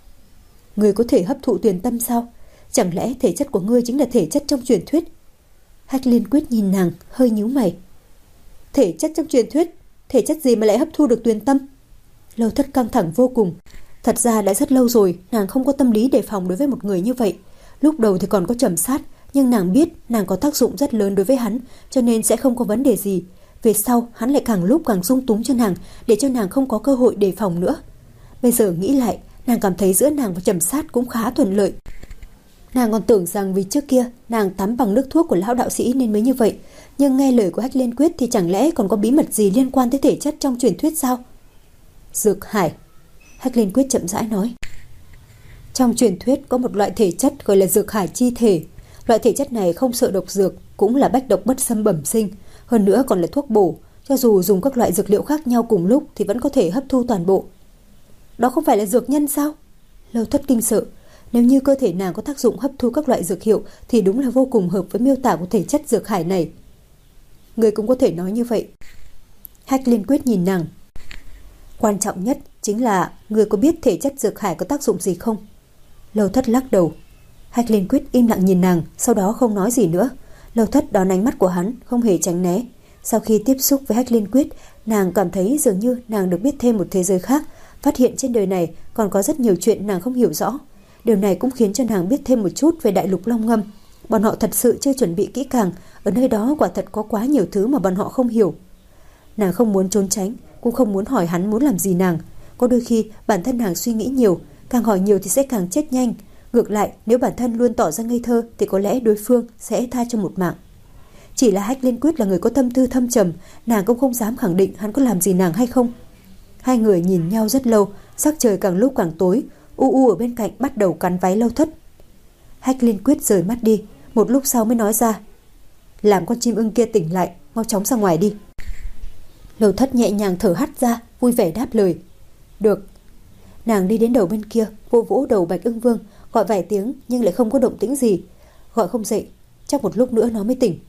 [SPEAKER 1] Người có thể hấp thụ tuyền tâm sao? Chẳng lẽ thể chất của ngươi chính là thể chất trong truyền thuyết? Hách Liên Quyết nhìn nàng, hơi nhíu mày. Thể chất trong truyền thuyết? Thể chất gì mà lại hấp thu được tuyền tâm? Lâu Thất căng thẳng vô cùng. Thật ra đã rất lâu rồi nàng không có tâm lý đề phòng đối với một người như vậy. Lúc đầu thì còn có trầm sát, nhưng nàng biết nàng có tác dụng rất lớn đối với hắn, cho nên sẽ không có vấn đề gì. Về sau hắn lại càng lúc càng dung túng cho nàng, để cho nàng không có cơ hội đề phòng nữa. Bây giờ nghĩ lại, nàng cảm thấy giữa nàng và Trầm Sát cũng khá thuận lợi. Nàng còn tưởng rằng vì trước kia nàng tắm bằng nước thuốc của lão đạo sĩ nên mới như vậy, nhưng nghe lời của Hách Liên Quyết thì chẳng lẽ còn có bí mật gì liên quan tới thể chất trong truyền thuyết sao? Dược hải, Hách Liên Quyết chậm rãi nói. Trong truyền thuyết có một loại thể chất gọi là dược hải chi thể. Loại thể chất này không sợ độc dược, cũng là bách độc bất xâm bẩm sinh, hơn nữa còn là thuốc bổ, cho dù dùng các loại dược liệu khác nhau cùng lúc thì vẫn có thể hấp thu toàn bộ. Đó không phải là dược nhân sao? Lâu Thất kinh sợ. Nếu như cơ thể nàng có tác dụng hấp thu các loại dược hiệu thì đúng là vô cùng hợp với miêu tả của thể chất dược hải này. Người cũng có thể nói như vậy. Hách Liên Quyết nhìn nàng. Quan trọng nhất chính là người có biết thể chất dược hải có tác dụng gì không? Lâu Thất lắc đầu. Hách Liên Quyết im lặng nhìn nàng, sau đó không nói gì nữa. Lâu Thất đón ánh mắt của hắn, không hề tránh né. Sau khi tiếp xúc với Hách Liên Quyết, nàng cảm thấy dường như nàng được biết thêm một thế giới khác, phát hiện trên đời này còn có rất nhiều chuyện nàng không hiểu rõ. Điều này cũng khiến cho nàng biết thêm một chút về đại lục Long Ngâm. Bọn họ thật sự chưa chuẩn bị kỹ càng, ở nơi đó quả thật có quá nhiều thứ mà bọn họ không hiểu. Nàng không muốn trốn tránh, cũng không muốn hỏi hắn muốn làm gì nàng. Có đôi khi bản thân nàng suy nghĩ nhiều, càng hỏi nhiều thì sẽ càng chết nhanh. Ngược lại, nếu bản thân luôn tỏ ra ngây thơ thì có lẽ đối phương sẽ tha cho một mạng. Chỉ là Hách Liên Quyết là người có tâm tư thâm trầm, nàng cũng không dám khẳng định hắn có làm gì nàng hay không. Hai người nhìn nhau rất lâu, sắc trời càng lúc càng tối. U U ở bên cạnh bắt đầu cắn váy Lâu Thất. Hách Liên Quyết rời mắt đi, một lúc sau mới nói ra: làm con chim ưng kia tỉnh lại, mau chóng ra ngoài đi. Lâu Thất nhẹ nhàng thở hắt ra, vui vẻ đáp lời: được. Nàng đi đến đầu bên kia, vỗ vỗ đầu Bạch Ưng Vương, gọi vài tiếng nhưng lại không có động tĩnh gì. Gọi không dậy, chắc một lúc nữa nó mới tỉnh.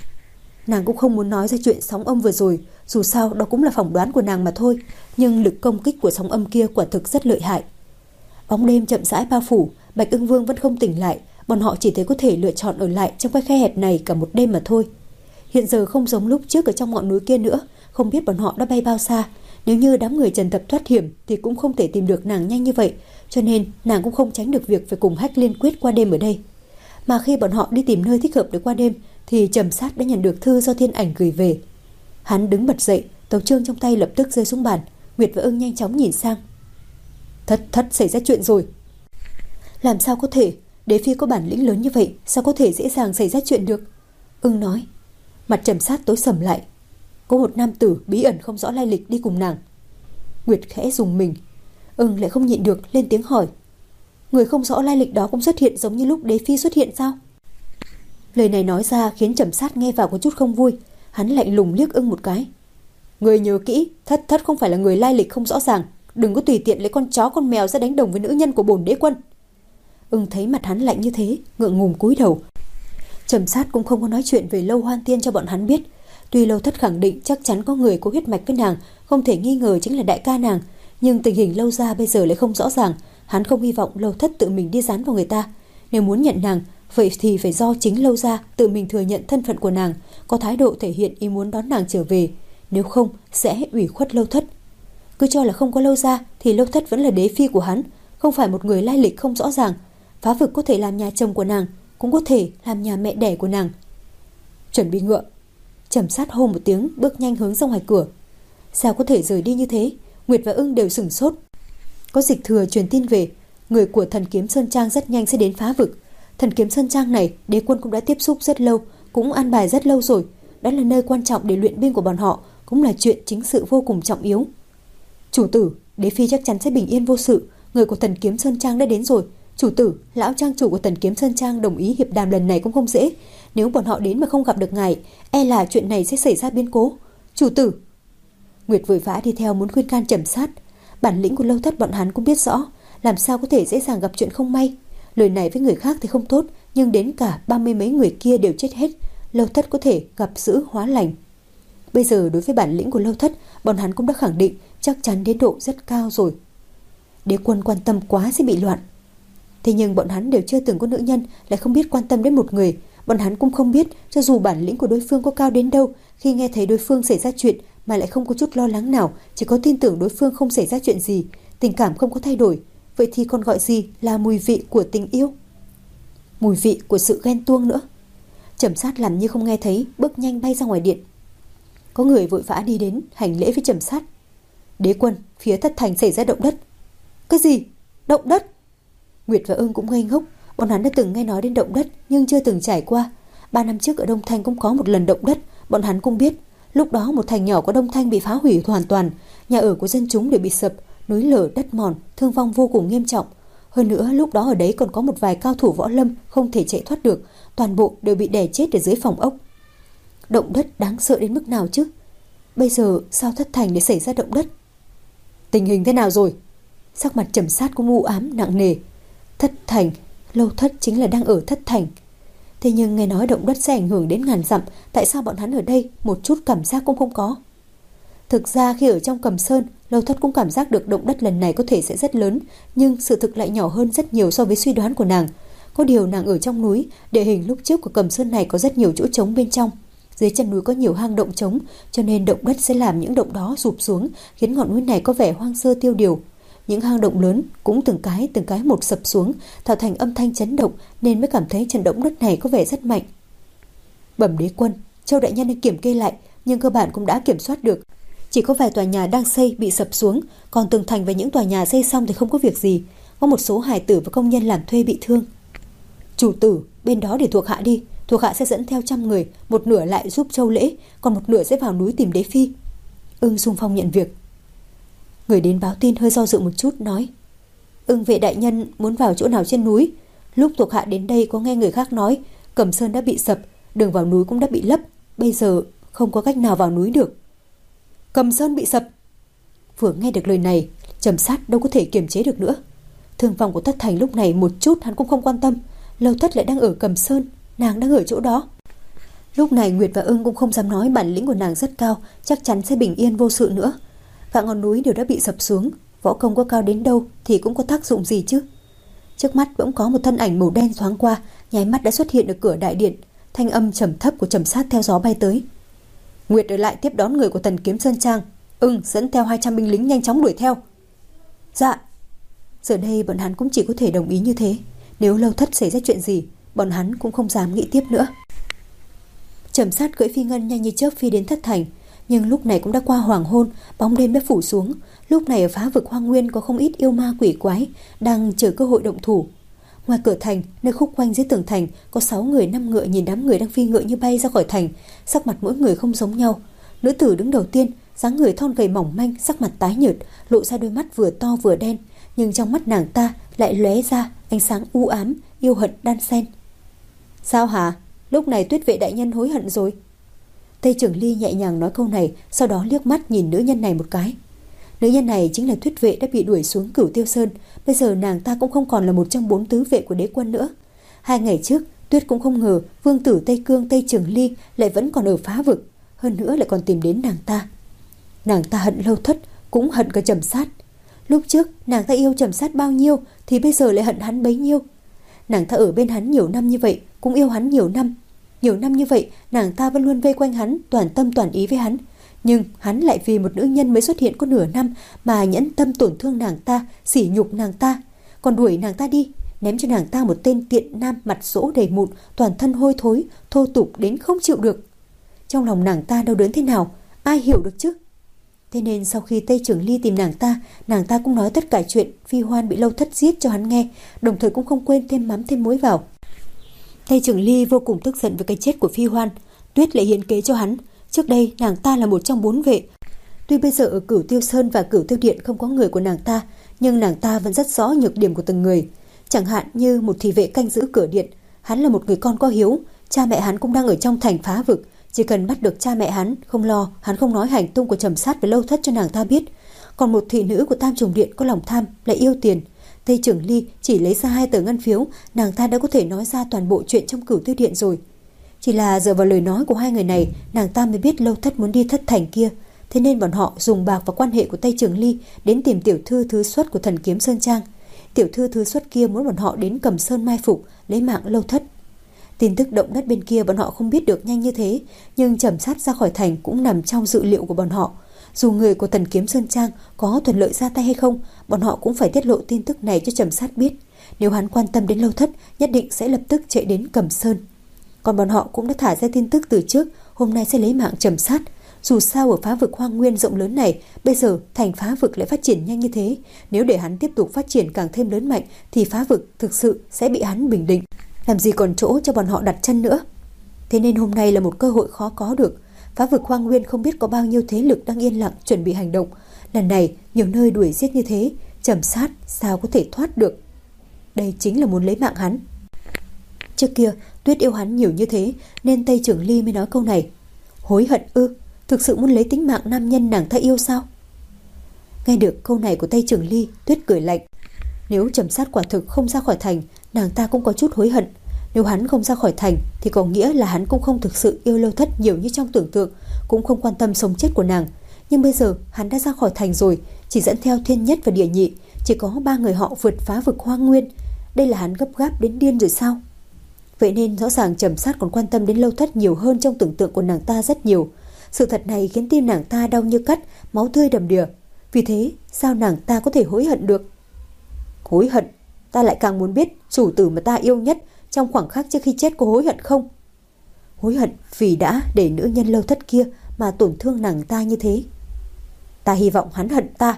[SPEAKER 1] Nàng cũng không muốn nói ra chuyện sóng âm vừa rồi, dù sao đó cũng là phỏng đoán của nàng mà thôi, nhưng lực công kích của sóng âm kia quả thực rất lợi hại. Bóng đêm chậm rãi bao phủ, Bạch Ưng Vương vẫn không tỉnh lại, bọn họ chỉ thấy có thể lựa chọn ở lại trong cái khe hẹp này cả một đêm mà thôi. Hiện giờ không giống lúc trước ở trong ngọn núi kia nữa, không biết bọn họ đã bay bao xa. Nếu như đám người Trần Tập thoát hiểm thì cũng không thể tìm được nàng nhanh như vậy, cho nên nàng cũng không tránh được việc phải cùng Hách Liên Quyết qua đêm ở đây. Mà khi bọn họ đi tìm nơi thích hợp để qua đêm thì Trầm Sát đã nhận được thư do Thiên Ảnh gửi về. Hắn đứng bật dậy, tấu chương trong tay lập tức rơi xuống bàn. Nguyệt và Ưng nhanh chóng nhìn sang. Thất thất xảy ra chuyện rồi. Làm sao có thể? Đế phi có bản lĩnh lớn như vậy, sao có thể dễ dàng xảy ra chuyện được? Ưng nói. Mặt Trầm Sát tối sầm lại. Có một nam tử bí ẩn không rõ lai lịch đi cùng nàng. Nguyệt khẽ dùng mình. Ưng lại không nhịn được lên tiếng hỏi. Người không rõ lai lịch đó cũng xuất hiện giống như lúc đế phi xuất hiện sao? Lời này nói ra khiến Trầm Sát nghe vào có chút không vui. Hắn lạnh lùng liếc Ưng một cái. Người nhớ kỹ, thất thất không phải là người lai lịch không rõ ràng. Đừng có tùy tiện lấy con chó con mèo ra đánh đồng với nữ nhân của bổn đế quân. Ưng thấy mặt hắn lạnh như thế, ngượng ngùng cúi đầu. Trầm Sát cũng không có nói chuyện về Lâu Hoan Tiên cho bọn hắn biết. Tuy Lâu Thất khẳng định chắc chắn có người có huyết mạch với nàng, không thể nghi ngờ chính là đại ca nàng, nhưng tình hình Lâu gia bây giờ lại không rõ ràng. Hắn không hy vọng Lâu Thất tự mình đi dán vào người ta. Nếu muốn nhận nàng, vậy thì phải do chính Lâu gia tự mình thừa nhận thân phận của nàng, có thái độ thể hiện ý muốn đón nàng trở về. Nếu không sẽ ủy khuất Lâu Thất. Cứ cho là không có Lâu gia thì Lâu Thất vẫn là đế phi của hắn, không phải một người lai lịch không rõ ràng. Phá vực có thể làm nhà chồng của nàng, cũng có thể làm nhà mẹ đẻ của nàng. Chuẩn bị ngựa. Trầm Sát hô một tiếng, bước nhanh hướng ra ngoài cửa. Sao có thể rời đi như thế? Nguyệt và Ưng đều sửng sốt. Có dịch thừa truyền tin về, người của Thần Kiếm Sơn Trang rất nhanh sẽ đến phá vực. Thần Kiếm Sơn Trang này đế quân cũng đã tiếp xúc rất lâu, cũng an bài rất lâu rồi. Đó là nơi quan trọng để luyện binh của bọn họ, cũng là chuyện chính sự vô cùng trọng yếu. Chủ tử, đế phi chắc chắn sẽ bình yên vô sự. Người của Thần Kiếm Sơn Trang đã đến rồi. Chủ tử, lão trang chủ của Thần Kiếm Sơn Trang đồng ý hiệp đàm lần này cũng không dễ. Nếu bọn họ đến mà không gặp được ngài, e là chuyện này sẽ xảy ra biến cố. Chủ tử. Nguyệt vội vã đi theo muốn khuyên can Trầm Sát. Bản lĩnh của Lâu Thất bọn hắn cũng biết rõ, làm sao có thể dễ dàng gặp chuyện không may. Lời này với người khác thì không tốt, nhưng đến cả ba mươi mấy người kia đều chết hết, Lâu Thất có thể gặp dữ hóa lành. Bây giờ đối với bản lĩnh của Lâu Thất, bọn hắn cũng đã khẳng định chắc chắn đến độ rất cao rồi. Đế quân quan tâm quá sẽ bị loạn. Thế nhưng bọn hắn đều chưa từng có nữ nhân, lại không biết quan tâm đến một người. Bọn hắn cũng không biết cho dù bản lĩnh của đối phương có cao đến đâu, khi nghe thấy đối phương xảy ra chuyện mà lại không có chút lo lắng nào, chỉ có tin tưởng đối phương không xảy ra chuyện gì, tình cảm không có thay đổi. Vậy thì còn gọi gì là mùi vị của tình yêu? Mùi vị của sự ghen tuông nữa. Trầm Sát làm như không nghe thấy, bước nhanh bay ra ngoài điện. Có người vội vã đi đến hành lễ với Trầm Sát. Đế quân, phía thất thành xảy ra động đất. Cái gì? Động đất? Nguyệt và Ưng cũng ngây ngốc. Bọn hắn đã từng nghe nói đến động đất nhưng chưa từng trải qua. Ba năm trước ở Đông Thanh cũng có một lần động đất. Bọn hắn cũng biết. Lúc đó một thành nhỏ của Đông Thanh bị phá hủy hoàn toàn. Nhà ở của dân chúng đều bị sập, núi lở đất mòn, thương vong vô cùng nghiêm trọng. Hơn nữa lúc đó ở đấy còn có một vài cao thủ võ lâm không thể chạy thoát được. Toàn bộ đều bị đè chết ở dưới phòng ốc. Động đất đáng sợ đến mức nào chứ? Bây giờ sao thất thành để xảy ra động đất? Tình hình thế nào rồi? Sắc mặt Trầm Sát cũng u ám nặng nề. Thất thành, Lâu Thất chính là đang ở thất thành. Thế nhưng nghe nói động đất sẽ ảnh hưởng đến ngàn dặm, tại sao bọn hắn ở đây một chút cảm giác cũng không có? Thực ra khi ở trong Cầm Sơn, Lâu Thất cũng cảm giác được động đất lần này có thể sẽ rất lớn, nhưng sự thực lại nhỏ hơn rất nhiều so với suy đoán của nàng. Có điều nàng ở trong núi, địa hình lúc trước của Cầm Sơn này có rất nhiều chỗ trống bên trong. Dưới chân núi có nhiều hang động trống, cho nên động đất sẽ làm những động đó rụp xuống, khiến ngọn núi này có vẻ hoang sơ tiêu điều. Những hang động lớn cũng từng cái từng cái một sập xuống, tạo thành âm thanh chấn động, nên mới cảm thấy trận động đất này có vẻ rất mạnh. Bẩm đế quân, Châu đại nhân đã kiểm kê lại, nhưng cơ bản cũng đã kiểm soát được. Chỉ có vài tòa nhà đang xây bị sập xuống, còn tường thành và những tòa nhà xây xong thì không có việc gì. Có một số hài tử và công nhân làm thuê bị thương. Chủ tử, bên đó để thuộc hạ đi. Thuộc hạ sẽ dẫn theo trăm người, một nửa lại giúp Châu lễ, còn một nửa sẽ vào núi tìm đế phi. Ưng xung phong nhận việc. Người đến báo tin hơi do dự một chút nói: Ưng vệ đại nhân muốn vào chỗ nào trên núi? Lúc thuộc hạ đến đây có nghe người khác nói Cầm Sơn đã bị sập, đường vào núi cũng đã bị lấp, bây giờ không có cách nào vào núi được. Cầm Sơn bị sập. Vừa nghe được lời này, Trầm Sát đâu có thể kiềm chế được nữa. Thương vong của thất thành lúc này một chút hắn cũng không quan tâm. Lâu Thất lại đang ở Cầm Sơn, nàng đang ở chỗ đó. Lúc này Nguyệt và Ưng cũng không dám nói bản lĩnh của nàng rất cao, chắc chắn sẽ bình yên vô sự nữa. Cả ngọn núi đều đã bị sập xuống, võ công có cao đến đâu thì cũng có tác dụng gì chứ. Trước mắt bỗng có một thân ảnh màu đen thoáng qua, nháy mắt đã xuất hiện ở cửa đại điện. Thanh âm trầm thấp của Trầm Sát theo gió bay tới. Nguyệt ở lại tiếp đón người của Thần Kiếm Sơn Trang, Ưng dẫn theo hai trăm binh lính nhanh chóng đuổi theo. Dạ. Giờ đây bọn hắn cũng chỉ có thể đồng ý như thế. Nếu Lâu Thất xảy ra chuyện gì, bọn hắn cũng không dám nghĩ tiếp nữa. Trầm Sát cưỡi phi ngân nhanh như chớp phi đến thất thành, nhưng lúc này cũng đã qua hoàng hôn, bóng đêm đã phủ xuống. Lúc này ở phá vực hoang nguyên có không ít yêu ma quỷ quái đang chờ cơ hội động thủ. Ngoài cửa thành, nơi khúc quanh dưới tường thành, có sáu người năm ngựa nhìn đám người đang phi ngựa như bay ra khỏi thành, sắc mặt mỗi người không giống nhau. Nữ tử đứng đầu tiên, dáng người thon gầy mỏng manh, sắc mặt tái nhợt, lộ ra đôi mắt vừa to vừa đen, nhưng trong mắt nàng ta lại lóe ra ánh sáng u ám, yêu hận đan xen. Sao hả? Lúc này Tuyết vệ đại nhân hối hận rồi. Tây Trưởng Ly nhẹ nhàng nói câu này, sau đó liếc mắt nhìn nữ nhân này một cái. Nữ nhân này chính là Tuyết vệ đã bị đuổi xuống Cửu Tiêu Sơn. Bây giờ nàng ta cũng không còn là một trong bốn tứ vệ của đế quân nữa. Hai ngày trước Tuyết cũng không ngờ vương tử Tây Cương Tây Trưởng Ly lại vẫn còn ở phá vực, hơn nữa lại còn tìm đến nàng ta. Nàng ta hận Lâu Thất, cũng hận cả Trầm Sát. Lúc trước nàng ta yêu Trầm Sát bao nhiêu thì bây giờ lại hận hắn bấy nhiêu. Nàng ta ở bên hắn nhiều năm như vậy, cũng yêu hắn nhiều năm. Nhiều năm như vậy nàng ta vẫn luôn vây quanh hắn, toàn tâm toàn ý với hắn. Nhưng hắn lại vì một nữ nhân mới xuất hiện có nửa năm mà nhẫn tâm tổn thương nàng ta, sỉ nhục nàng ta, còn đuổi nàng ta đi, ném cho nàng ta một tên tiện nam mặt sỗ đầy mụn, toàn thân hôi thối, thô tục đến không chịu được. Trong lòng nàng ta đau đớn thế nào, ai hiểu được chứ? Thế nên sau khi Tây Trưởng Ly tìm nàng ta, nàng ta cũng nói tất cả chuyện Phi Hoan bị Lâu Thất giết cho hắn nghe, đồng thời cũng không quên thêm mắm thêm muối vào. Tây Trưởng Ly vô cùng tức giận với cái chết của Phi Hoan. Tuyết lại hiến kế cho hắn. Trước đây nàng ta là một trong bốn vệ. Tuy bây giờ ở Cửu Tiêu Sơn và Cửu Tiêu Điện không có người của nàng ta, nhưng nàng ta vẫn rất rõ nhược điểm của từng người. Chẳng hạn như một thị vệ canh giữ cửa điện, hắn là một người con có hiếu, cha mẹ hắn cũng đang ở trong thành phá vực, chỉ cần bắt được cha mẹ hắn, không lo hắn không nói hành tung của Trầm Sát với Lâu Thất cho nàng ta biết. Còn một thị nữ của Tam Trùng Điện có lòng tham, lại yêu tiền. Tây Trưởng Ly chỉ lấy ra hai tờ ngân phiếu, nàng ta đã có thể nói ra toàn bộ chuyện trong Cửu Tiêu Điện rồi. Chỉ là dựa vào lời nói của hai người này, nàng ta mới biết Lâu Thất muốn đi thất thành kia. Thế nên bọn họ dùng bạc và quan hệ của Tây Trưởng Ly đến tìm tiểu thư thứ xuất của Thần Kiếm Sơn Trang. Tiểu thư thứ xuất kia muốn bọn họ đến Cầm Sơn mai phục, lấy mạng Lâu Thất. Tin tức động đất bên kia bọn họ không biết được nhanh như thế, nhưng Trầm Sát ra khỏi thành cũng nằm trong dự liệu của bọn họ. Dù người của Thần Kiếm Sơn Trang có thuận lợi ra tay hay không, bọn họ cũng phải tiết lộ tin tức này cho Trầm Sát biết. Nếu hắn quan tâm đến Lâu Thất, nhất định sẽ lập tức chạy đến Cầm Sơn. Còn bọn họ cũng đã thả ra tin tức từ trước, hôm nay sẽ lấy mạng Trầm Sát. Dù sao ở phá vực hoang nguyên rộng lớn này, bây giờ thành phá vực lại phát triển nhanh như thế. Nếu để hắn tiếp tục phát triển càng thêm lớn mạnh thì phá vực thực sự sẽ bị hắn bình định. Làm gì còn chỗ cho bọn họ đặt chân nữa. Thế nên hôm nay là một cơ hội khó có được. Phá vực hoang nguyên không biết có bao nhiêu thế lực đang yên lặng chuẩn bị hành động. Lần này nhiều nơi đuổi giết như thế, Trầm Sát sao có thể thoát được. Đây chính là muốn lấy mạng hắn. Trước kia Tuyết yêu hắn nhiều như thế nên Tây Trưởng Ly mới nói câu này. Hối hận ư? Thực sự muốn lấy tính mạng nam nhân nàng ta yêu sao? Nghe được câu này của Tây Trưởng Ly, Tuyết cười lạnh. Nếu Trầm Sát quả thực không ra khỏi thành, nàng ta cũng có chút hối hận. Nếu hắn không ra khỏi thành thì có nghĩa là hắn cũng không thực sự yêu Lâu Thất nhiều như trong tưởng tượng, cũng không quan tâm sống chết của nàng. Nhưng bây giờ hắn đã ra khỏi thành rồi, chỉ dẫn theo Thiên Nhất và Địa Nhị, chỉ có ba người họ vượt phá vực hoang nguyên. Đây là hắn gấp gáp đến điên rồi sao? Vậy nên rõ ràng Trầm Sát còn quan tâm đến Lâu Thất nhiều hơn trong tưởng tượng của nàng ta rất nhiều. Sự thật này khiến tim nàng ta đau như cắt, máu tươi đầm đìa. Vì thế sao nàng ta có thể hối hận được? Hối hận? Ta lại càng muốn biết chủ tử mà ta yêu nhất trong khoảng khắc trước khi chết có hối hận không? Hối hận vì đã để nữ nhân Lâu Thất kia mà tổn thương nàng ta như thế. Ta hy vọng hắn hận ta.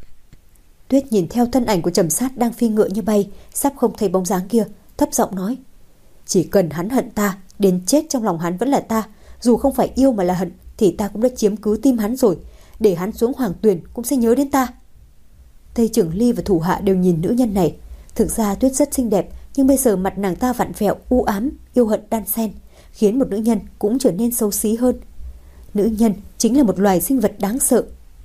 [SPEAKER 1] Tuyết nhìn theo thân ảnh của Trầm Sát đang phi ngựa như bay, sắp không thấy bóng dáng kia, thấp giọng nói. Chỉ cần hắn hận ta, đến chết trong lòng hắn vẫn là ta. Dù không phải yêu mà là hận thì ta cũng đã chiếm cứ tim hắn rồi. Để hắn xuống hoàng tuyền cũng sẽ nhớ đến ta. Tây Trưởng Ly và thủ hạ đều nhìn nữ nhân này. Thực ra Tuyết rất xinh đẹp, nhưng bây giờ mặt nàng ta vặn vẹo, u ám, yêu hận đan xen, khiến một nữ nhân cũng trở nên xấu xí hơn. Nữ nhân chính là một loài sinh vật đáng sợ.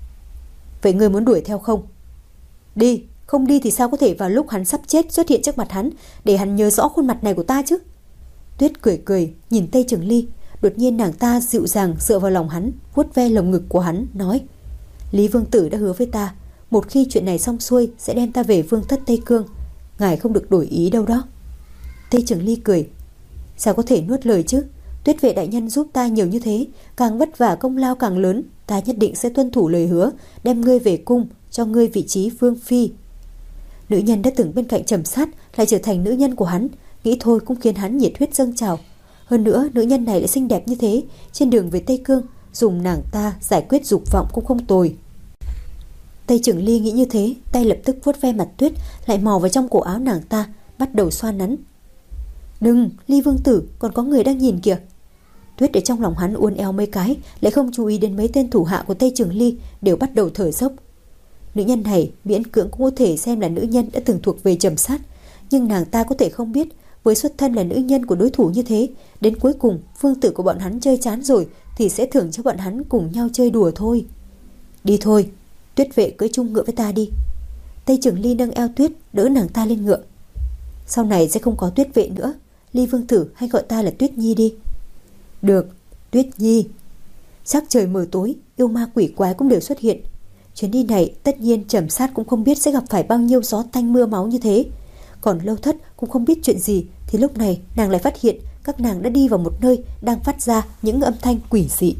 [SPEAKER 1] Vậy ngươi muốn đuổi theo không? Đi, không đi thì sao có thể vào lúc hắn sắp chết xuất hiện trước mặt hắn, để hắn nhớ rõ khuôn mặt này của ta chứ? Tuyết cười cười nhìn Tây Trưởng Ly. Đột nhiên nàng ta dịu dàng dựa vào lòng hắn, vuốt ve lồng ngực của hắn, nói. Lý Vương Tử đã hứa với ta, một khi chuyện này xong xuôi sẽ đem ta về Vương thất Tây Cương. Ngài không được đổi ý đâu đó. Tây Trưởng Ly cười. Sao có thể nuốt lời chứ? Tuyết vệ đại nhân giúp ta nhiều như thế, càng vất vả công lao càng lớn, ta nhất định sẽ tuân thủ lời hứa, đem ngươi về cung, cho ngươi vị trí vương phi. Nữ nhân đã từng bên cạnh Trầm Sát lại trở thành nữ nhân của hắn, nghĩ thôi cũng khiến hắn nhiệt huyết dâng trào. Hơn nữa nữ nhân này lại xinh đẹp như thế, trên đường về Tây Cương dùng nàng ta giải quyết dục vọng cũng không tồi. Tây Trưởng Ly nghĩ như thế, tay lập tức vuốt ve mặt Tuyết, lại mò vào trong cổ áo nàng ta, bắt đầu xoa nắn. Đừng, Ly Vương Tử, còn có người đang nhìn kìa. Tuyết để trong lòng hắn uốn éo mấy cái, lại không chú ý đến mấy tên thủ hạ của Tây Trưởng Ly đều bắt đầu thở dốc. Nữ nhân này miễn cưỡng cũng có thể xem là nữ nhân đã từng thuộc về Trầm Sát, nhưng nàng ta có thể không biết, với xuất thân là nữ nhân của đối thủ như thế, đến cuối cùng vương tử của bọn hắn chơi chán rồi thì sẽ thưởng cho bọn hắn cùng nhau chơi đùa thôi. Đi thôi, Tuyết vệ cưỡi chung ngựa với ta đi. Tây Trưởng Ly nâng eo Tuyết, đỡ nàng ta lên ngựa. Sau này sẽ không có Tuyết vệ nữa, Ly Vương Tử hay gọi ta là Tuyết Nhi đi. Được, Tuyết Nhi. Sắc trời mờ tối, yêu ma quỷ quái cũng đều xuất hiện. Chuyến đi này tất nhiên Trầm Sát cũng không biết sẽ gặp phải bao nhiêu gió tanh mưa máu như thế. Còn Lâu Thất cũng không biết chuyện gì, thì lúc này nàng lại phát hiện các nàng đã đi vào một nơi đang phát ra những âm thanh quỷ dị.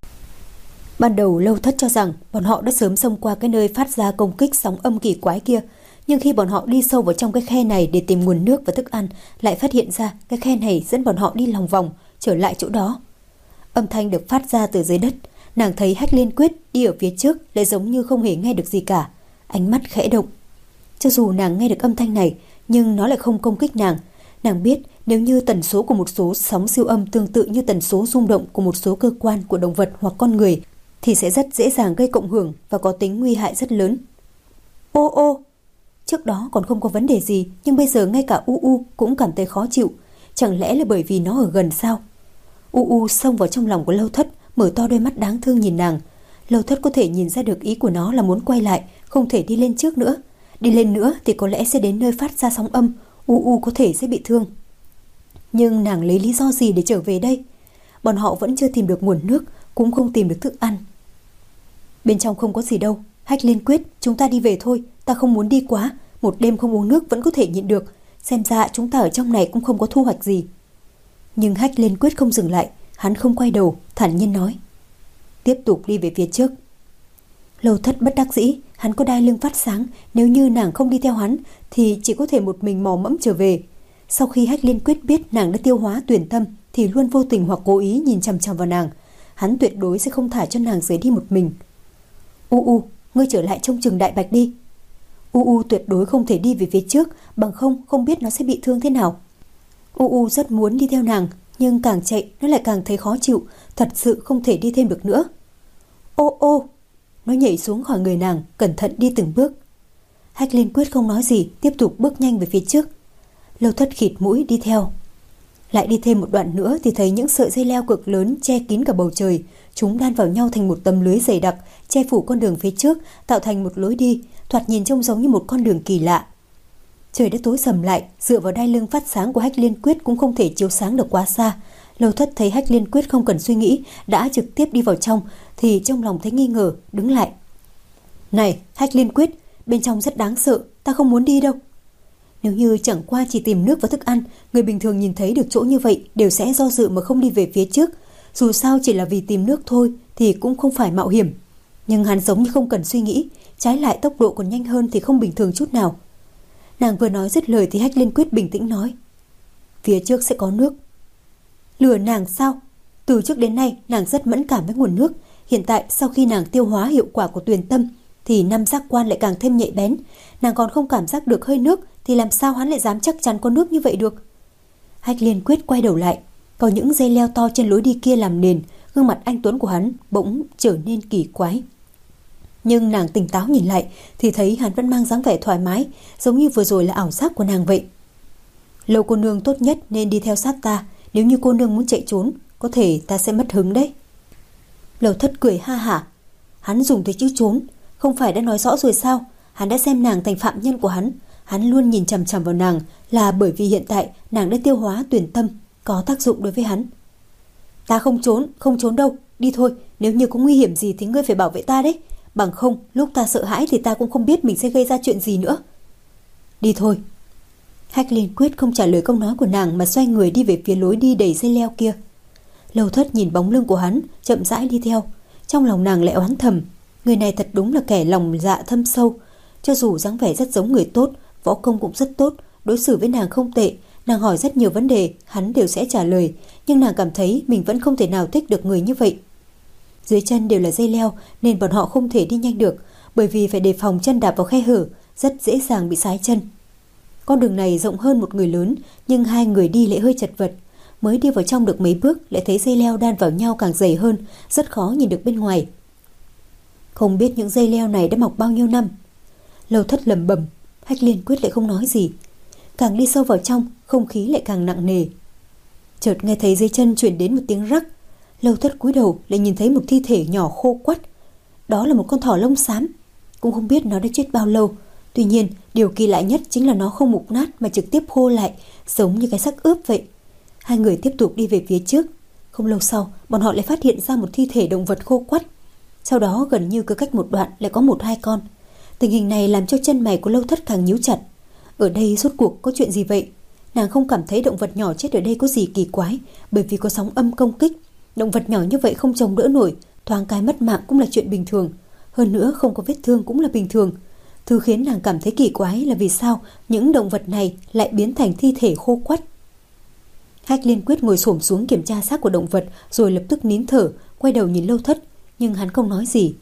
[SPEAKER 1] Ban đầu Lâu Thất cho rằng bọn họ đã sớm xông qua cái nơi phát ra công kích sóng âm kỳ quái kia, nhưng khi bọn họ đi sâu vào trong cái khe này để tìm nguồn nước và thức ăn, lại phát hiện ra cái khe này dẫn bọn họ đi lòng vòng trở lại chỗ đó. Âm thanh được phát ra từ dưới đất. Nàng thấy Hách Liên Quyết đi ở phía trước lại giống như không hề nghe được gì cả, ánh mắt khẽ động. Cho dù nàng nghe được âm thanh này, nhưng nó lại không công kích nàng. Nàng biết nếu như tần số của một số sóng siêu âm tương tự như tần số rung động của một số cơ quan của động vật hoặc con người, thì sẽ rất dễ dàng gây cộng hưởng và có tính nguy hại rất lớn. Ô ô! Trước đó còn không có vấn đề gì, nhưng bây giờ ngay cả U U cũng cảm thấy khó chịu. Chẳng lẽ là bởi vì nó ở gần sao? U U xông vào trong lòng của Lâu Thất, mở to đôi mắt đáng thương nhìn nàng. Lâu Thất có thể nhìn ra được ý của nó là muốn quay lại, không thể đi lên trước nữa. Đi lên nữa thì có lẽ sẽ đến nơi phát ra sóng âm, U U có thể sẽ bị thương. Nhưng nàng lấy lý do gì để trở về đây? Bọn họ vẫn chưa tìm được nguồn nước, cũng không tìm được thức ăn. Bên trong không có gì đâu. Hách Liên Quyết, chúng ta đi về thôi. Ta không muốn đi quá, một đêm không uống nước vẫn có thể nhịn được. Xem ra chúng ta ở trong này cũng không có thu hoạch gì. Nhưng Hách Liên Quyết không dừng lại. Hắn không quay đầu, thản nhiên nói. Tiếp tục đi về phía trước. Lâu Thất bất đắc dĩ, hắn có đai lưng phát sáng, nếu như nàng không đi theo hắn thì chỉ có thể một mình mò mẫm trở về. Sau khi Hách Liên Quyết biết nàng đã tiêu hóa tuyển tâm thì luôn vô tình hoặc cố ý nhìn chằm chằm vào nàng. hắn tuyệt đối sẽ không thả cho nàng rời đi một mình. U U, ngươi trở lại trông chừng Đại Bạch đi. U U tuyệt đối không thể đi về phía trước, bằng không không biết nó sẽ bị thương thế nào. U U rất muốn đi theo nàng, nhưng càng chạy nó lại càng thấy khó chịu, thật sự không thể đi thêm được nữa. Ô ô, nó nhảy xuống khỏi người nàng, cẩn thận đi từng bước. Hách Liên quyết không nói gì, tiếp tục bước nhanh về phía trước. Lâu Thất khịt mũi đi theo. Lại đi thêm một đoạn nữa thì thấy những sợi dây leo cực lớn che kín cả bầu trời. Chúng đan vào nhau thành một tấm lưới dày đặc, che phủ con đường phía trước, tạo thành một lối đi, thoạt nhìn trông giống như một con đường kỳ lạ. Trời đã tối sầm lại, dựa vào đai lưng phát sáng của Hách Liên quyết cũng không thể chiếu sáng được quá xa. Lâu Thất thấy Hách Liên quyết không cần suy nghĩ, đã trực tiếp đi vào trong, thì trong lòng thấy nghi ngờ, đứng lại. Này, Hách Liên quyết, bên trong rất đáng sợ, ta không muốn đi đâu. Nếu như chẳng qua chỉ tìm nước và thức ăn, người bình thường nhìn thấy được chỗ như vậy đều sẽ do dự mà không đi về phía trước. Dù sao chỉ là vì tìm nước thôi thì cũng không phải mạo hiểm. Nhưng hắn giống như không cần suy nghĩ, trái lại tốc độ còn nhanh hơn thì không bình thường chút nào. Nàng vừa nói dứt lời thì Hách Liên quyết bình tĩnh nói, phía trước sẽ có nước. Lừa nàng sao? Từ trước đến nay nàng rất mẫn cảm với nguồn nước. Hiện tại sau khi nàng tiêu hóa hiệu quả của tuyền tâm thì năm giác quan lại càng thêm nhạy bén. Nàng còn không cảm giác được hơi nước thì làm sao hắn lại dám chắc chắn có nước như vậy được? Hách Liên quyết quay đầu lại, có những dây leo to trên lối đi kia làm nền, gương mặt anh tuấn của hắn bỗng trở nên kỳ quái. Nhưng nàng tỉnh táo nhìn lại thì thấy hắn vẫn mang dáng vẻ thoải mái, giống như vừa rồi là ảo giác của nàng vậy. Lâu cô nương tốt nhất nên đi theo sát ta, nếu như cô nương muốn chạy trốn, có thể ta sẽ mất hứng đấy. Lâu Thất cười ha hả. Hắn dùng tới chữ trốn, không phải đã nói rõ rồi sao? Hắn đã xem nàng thành phạm nhân của hắn. Hắn luôn nhìn chằm chằm vào nàng là bởi vì hiện tại nàng đã tiêu hóa tuyền tâm, có tác dụng đối với hắn. Ta không trốn, không trốn đâu, đi thôi, nếu như có nguy hiểm gì thì ngươi phải bảo vệ ta đấy. Bằng không, lúc ta sợ hãi thì ta cũng không biết mình sẽ gây ra chuyện gì nữa. Đi thôi. Hách Liên quyết không trả lời câu nói của nàng mà xoay người đi về phía lối đi đầy dây leo kia. Lâu Thất nhìn bóng lưng của hắn, chậm rãi đi theo. Trong lòng nàng lại oán thầm, người này thật đúng là kẻ lòng dạ thâm sâu. Cho dù dáng vẻ rất giống người tốt, võ công cũng rất tốt, đối xử với nàng không tệ, nàng hỏi rất nhiều vấn đề, hắn đều sẽ trả lời, nhưng nàng cảm thấy mình vẫn không thể nào thích được người như vậy. Dưới chân đều là dây leo nên bọn họ không thể đi nhanh được, bởi vì phải đề phòng chân đạp vào khe hở, rất dễ dàng bị sái chân. Con đường này rộng hơn một người lớn, nhưng hai người đi lại hơi chật vật. Mới đi vào trong được mấy bước lại thấy dây leo đan vào nhau càng dày hơn, rất khó nhìn được bên ngoài. Không biết những dây leo này đã mọc bao nhiêu năm. Lâu Thất lẩm bẩm, Hách Liên quyết lại không nói gì. Càng đi sâu vào trong, không khí lại càng nặng nề. Chợt nghe thấy dưới chân truyền đến một tiếng rắc. Lâu Thất cúi đầu lại nhìn thấy một thi thể nhỏ khô quắt. Đó là một con thỏ lông xám. Cũng không biết nó đã chết bao lâu. Tuy nhiên, điều kỳ lạ nhất chính là nó không mục nát mà trực tiếp khô lại, giống như cái xác ướp vậy. Hai người tiếp tục đi về phía trước. Không lâu sau, bọn họ lại phát hiện ra một thi thể động vật khô quắt. Sau đó gần như cứ cách một đoạn lại có một hai con. Tình hình này làm cho chân mày của Lâu Thất càng nhíu chặt. Ở đây rốt cuộc có chuyện gì vậy? Nàng không cảm thấy động vật nhỏ chết ở đây có gì kỳ quái, bởi vì có sóng âm công kích. Động vật nhỏ như vậy không chống đỡ nổi, thoáng cái mất mạng cũng là chuyện bình thường. Hơn nữa không có vết thương cũng là bình thường. Thứ khiến nàng cảm thấy kỳ quái là vì sao những động vật này lại biến thành thi thể khô quắt. Hách Liên quyết ngồi xổm xuống kiểm tra xác của động vật, rồi lập tức nín thở, quay đầu nhìn Lâu Thất, nhưng hắn không nói gì.